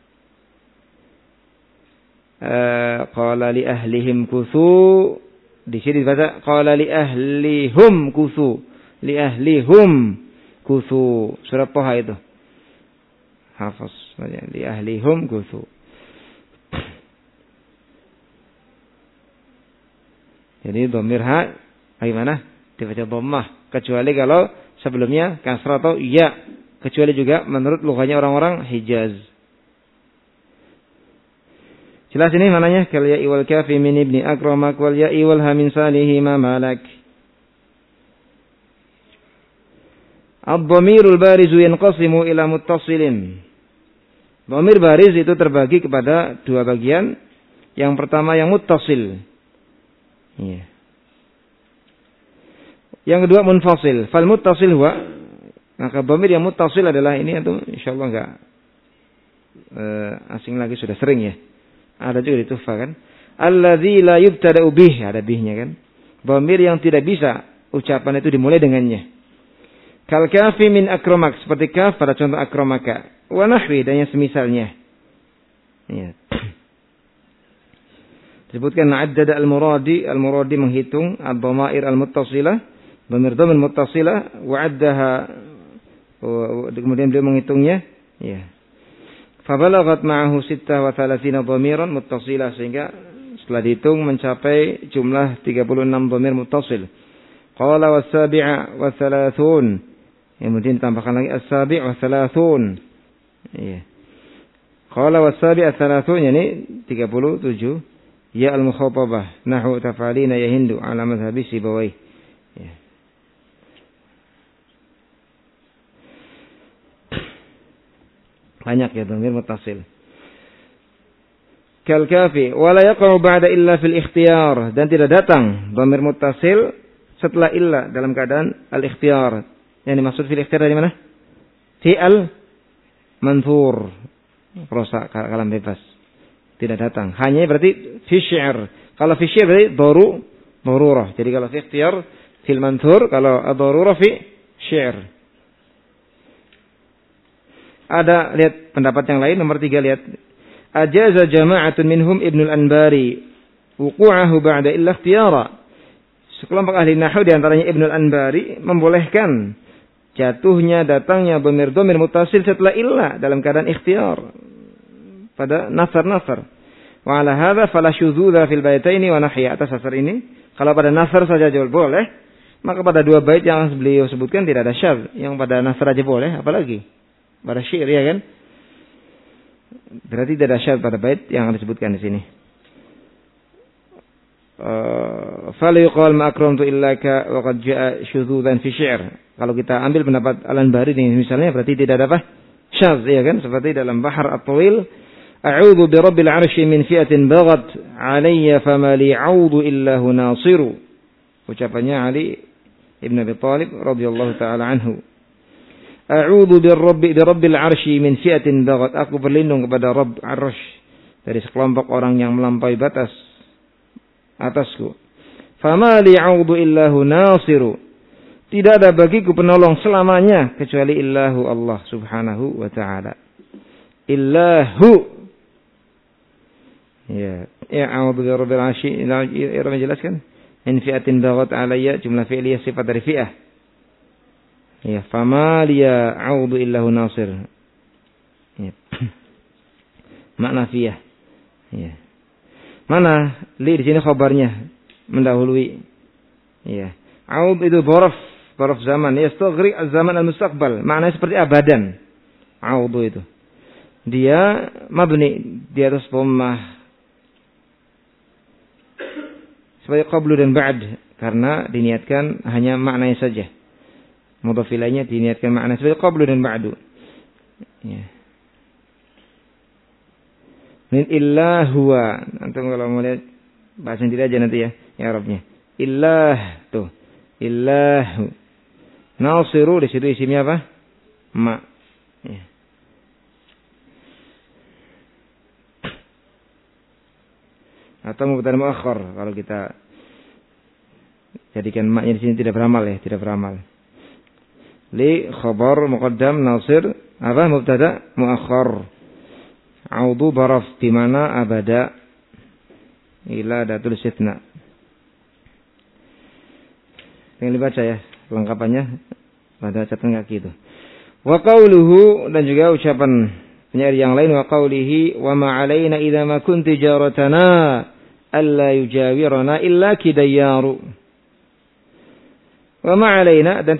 Qala li ahlihim kuthu. Di sini dibaca qala li ahlihum kuthu. Li ahlihum kuthu. Surah Taha itu. Hafaz baca li ahlihum kuthu. Jadi dhamir ha bagaimana? Dibaca dhammah, kecuali kalau sebelumnya kasrah atau ya, kecuali juga menurut lugahnya orang-orang Hijaz. Jelas ini mananya kal ya'i wal kafi min ibni akramak wal ya'i wal ha min salihi ma malak. Ad-dhamirul barizu yanqasimu ila muttasilin. Dhamir bariz itu terbagi kepada dua bagian. Yang pertama yang muttasil. Ya. Yang kedua munfasil. Fal muttasil huwa, maka dhamir yang muttasil adalah ini, itu insyaallah enggak asing lagi, sudah sering ya. Ada juga di Tuhfah kan. Alladzi la yubtada'u bih, ada bihnya kan. Dhamir yang tidak bisa ucapan itu dimulai dengannya. Kal kafi min akramak, seperti kaf pada contoh akramaka. Wa nahwi, dan yang semisalnya. Ya. Disebutkan addada al-muradi menghitung ad-dhamair al-muttasilah, dhamir-dhamir muttasilah, wa addaha, kemudian beliau menghitungnya, ya. Fa balaghat ma'ahu 36 dhamiran muttasilah, sehingga setelah dihitung mencapai jumlah 36 dhamir muttasil. Qala was-sabi'a wa thalathun, kemudian tambahkan lagi as-sabi' wa thalathun. Iya. Qala was-sabi'a thalathun, yani 37. Ya al-mukhatabah nahu tafalina yahindu ala madhhabi Sibawayh. Ya. Banyak ya dhamir muttasil. Kal kafi wa la yaqa'u ba'da illa fil ikhtiyar, dan tidak datang dhamir muttasil setelah illa dalam keadaan al-ikhtiyar. Yang dimaksud fil ikhtiyar dari mana? Fi al-manthur, prosa kalam bebas. Tidak datang. Hanya berarti fi syi'r. Kalau fi syi'r berarti darurah. Jadi kalau fi ikhtiyar fil manthur, kalau ad-darurah fi syi'r. Ada, lihat pendapat yang lain, nomor 3, lihat. Ajaza jama'atun minhum Ibnul Anbari wuqu'ahu ba'da illa ikhtiyara. Sekelompok ahli nahwu di antaranya Ibnul Anbari membolehkan jatuhnya datangnya dhamir-dhamir muttasil setelah illa dalam keadaan ikhtiyar. Pada nasar. Wa ala hadza fala syudzudha fil baitaini wa nahya. Atas dasar ini, kalau pada nasar saja boleh, maka pada dua bait yang beliau sebutkan tidak ada syadz. Yang pada nasar aja boleh, apalagi pada syair, ya kan? Berarti tidak ada syadz pada bait yang disebutkan di sini. Fala yuqal ma akramtu illa ka wa qad jaa syudzuzan fi syair. Kalau kita ambil pendapat Al-Anbari ini misalnya, berarti tidak ada apa? Syadz, ya kan? Seperti dalam Bahar At-Tawil, a'udzu bi rabbil 'arsy min fi'atin baghat 'alayya fama li 'audhu illa hu nasiru. Ucapannya Ali Ibn Abi Thalib radhiyallahu taala anhu. A'udzu bi rabbil 'arsy min fi'atin baghat, aku berlindung kepada Rabb 'arsy dari sekelompok orang yang melampaui batas atasku. Fama li 'audhu illa hu nasiru. Tidak ada bagiku penolong selamanya kecuali illahu Allah subhanahu wa ta'ala. Illahu. Ya, a'udzu bi rabbil 'arsy. Ira menjelaskan, in fi'atin baghat alayya, jumlah fi'liyah sifat dari fi'ah. Ya, fama liya a'udzu illahu nasir. Ya. Makna fi'ah. Ya. Mana li di sini khabarnya mendahului. Ya. A'udzu itu dzaraf zaman, yastaghri az-zaman al-mustaqbal. Maknanya seperti abadan. A'udzu itu. dia mabni di atas dhammah sebagai qablu dan ba'd karena diniatkan hanya maknanya saja. Mudhaf ilaihnya diniatkan makna sebagai qablu dan ba'du. Ya. Min illa huwa. Antum kalau mau lihat bahasa sendiri aja nanti ya, Arabnya. Illah tuh. Illahu. Nasiru di situ isimnya apa? Ma. Ya. Atau mubtada muakhar kalau kita jadikan maknya di sini tidak beramal ya, tidak beramal. Li khabar muqaddam nasir apa mubtada muakhar. Audu daraf di mana abada ila datul istitsna. Tinggal dibaca ya lengkapannya pada catatan kaki itu. Wa qauluhu dan juga ucapan penyair yang lain wa qaulihi wa ma alaina idza ma kunti jaratana alla yujawirana illa kidayyaru. Wa ma alaina dan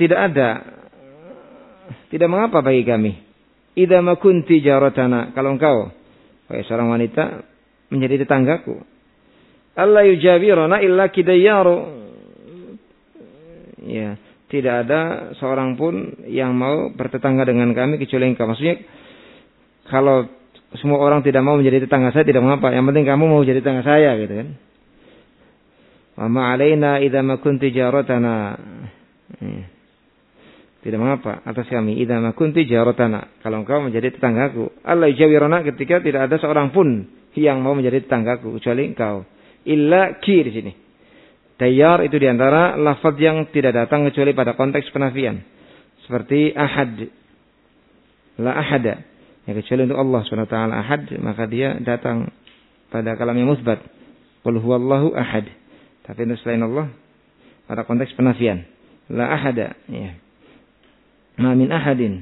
tidak mengapa bagi kami idza ma kunti jaratana kalau engkau wahai seorang wanita menjadi tetanggaku alla yujawirana illa kidayyaru. Ya, tidak ada seorang pun yang mau bertetangga dengan kami kecuali engkau. Maksudnya kalau semua orang tidak mau menjadi tetangga saya tidak mengapa. Yang penting kamu mau jadi tetangga saya gitu kan. Wa ma alaina idza ma kunti jaratana. Tidak mengapa atas kami idza ma kunti jaratana. Kalau engkau menjadi tetanggaku. Allah yujawirana ketika tidak ada seorang pun yang mau menjadi tetanggaku kecuali engkau. Illa ki di sini. Tayyar itu diantara lafaz yang tidak datang kecuali pada konteks penafian. Seperti ahad. La ahada. Ya, kecuali untuk Allah SWT ahad. Maka dia datang pada kalam yang musbat. Qul huwallahu ahad. Tapi untuk selain Allah. Pada konteks penafian. La ahada. Ya. Ma min ahadin.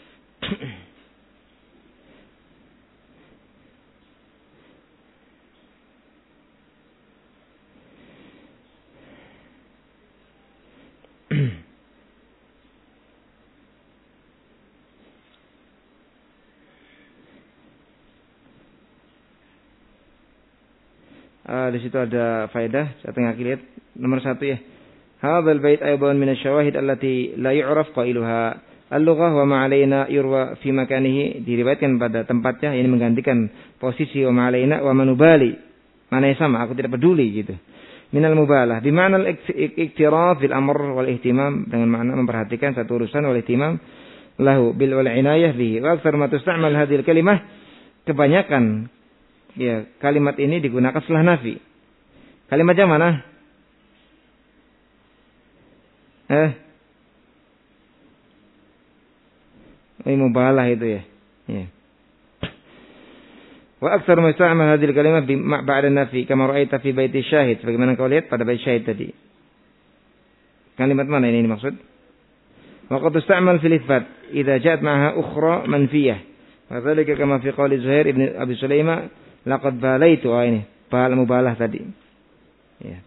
Di situ ada faedah, saya tengah lihat nomor 1 ya. Hadzal bait aidan min asy-syawahid allati la yu'raf qailuha. Al-lughah wa ma 'alaina yurwa fi makanihi diriwayatkan pada tempatnya ini menggantikan posisi wa ma 'alaina wa manubali. Maknanya sama, aku tidak peduli gitu. Minal mubalah bi ma'na al-iktiraf bil amr wal ihtimam dengan makna memperhatikan satu urusan wal ihtimam lahu bil wal inayah bihi. Wa aktsar ma tusta'mal hadhihi al-kalimah kebanyakan ya, kalimat ini digunakan setelah nafi. Kalimatnya mana? Ini mubalah itu ya. Ya. Wa aktsar ma yusta'mal hadhihi al-kalimah ba'da nafi kama ra'aita fi baiti syahid. Sebagaimana kau lihat pada bait syahid tadi. Kalimat mana ini maksud? Wa qad tusta'mal fil itsbat idza ja'at ma'aha ukhra manfiyah. Wa dzalika kama fi qawli Zuhair ibn Abi Sulaiman laqad balaitu ini bal mubalah tadi ya.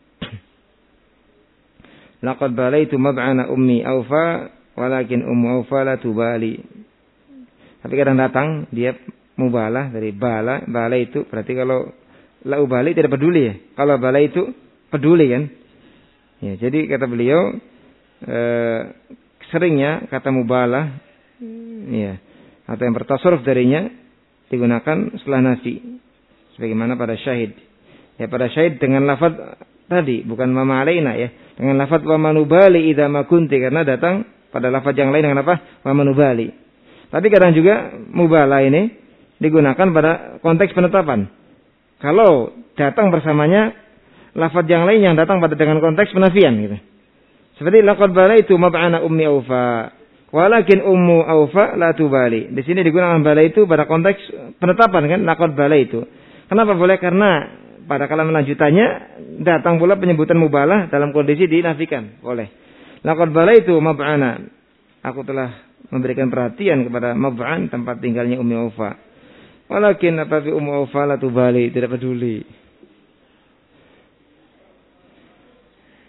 Laqad balaitu mab'ana ummi Aufa walakin ummu Aufa la tubali. Tapi kadang datang dia mubalah dari bala itu berarti kalau la ubali tidak peduli ya. Kalau bala itu peduli kan. Ya, jadi kata beliau seringnya kata mubalah ya atau yang bertasarruf darinya digunakan setelah nafi. Sebagaimana pada syahid. Ya pada syahid dengan lafaz tadi bukan mama alaina ya. Dengan lafaz wa manubali idza ma kunti karena datang pada lafaz yang lain dengan apa? Wa manubali. Tapi kadang juga mubalah ini digunakan pada konteks penetapan. Kalau datang bersamanya lafaz yang lain yang datang pada dengan konteks penafian gitu. Seperti laqad balaitu mab'ana ummi Aufa walakin ummu Aufa la tubali. Di sini digunakan bala itu pada konteks penetapan kan laqad balaitu. Kenapa boleh? Karena pada kalam lanjutannya datang pula penyebutan mubalah dalam kondisi dinafikan. Boleh. Laqad balaitu mab'ana. Aku telah memberikan perhatian kepada mab'an tempat tinggalnya Ummi Aufa. Walakin apabila Ummu Aufa la tubali, tidak peduli.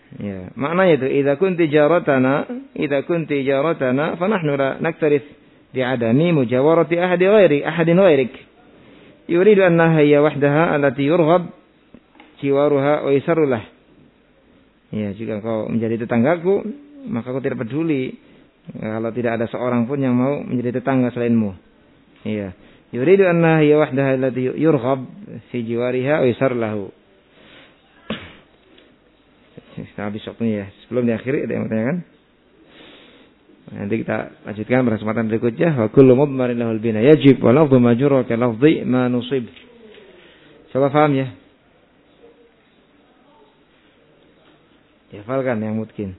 Ya, maknanya itu idza kunti jaratana fa nahnu la naktarith bi'adami mujawarati ahadin ghairik. Yuridu annaha hiya wahdaha allati yurghab jiwaruha wa yusarru lah. Ya, jika kau menjadi tetanggaku, maka aku tidak peduli kalau tidak ada seorang pun yang mau menjadi tetangga selainmu. Iya. Yuridu annaha hiya wahdaha allati yurghab fi jiwariha wa yusarru lahu. Habis waktunya ya. Sebelum diakhiri ada yang mau tanyakan? Nanti kita lanjutkan pada kesempatan berikutnya. Wa kullu mudmarin lahul bina yajib wa lafdhu majrur ka lafdhi ma nusib. Coba paham ya? Dihafalkan yang mungkin.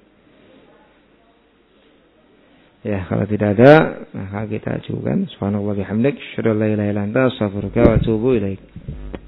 Ya, kalau tidak ada, maka kita ajukan subhanallah bihamdik, asyhadu an la ilaha illa anta, astaghfiruka wa atubu ilaik.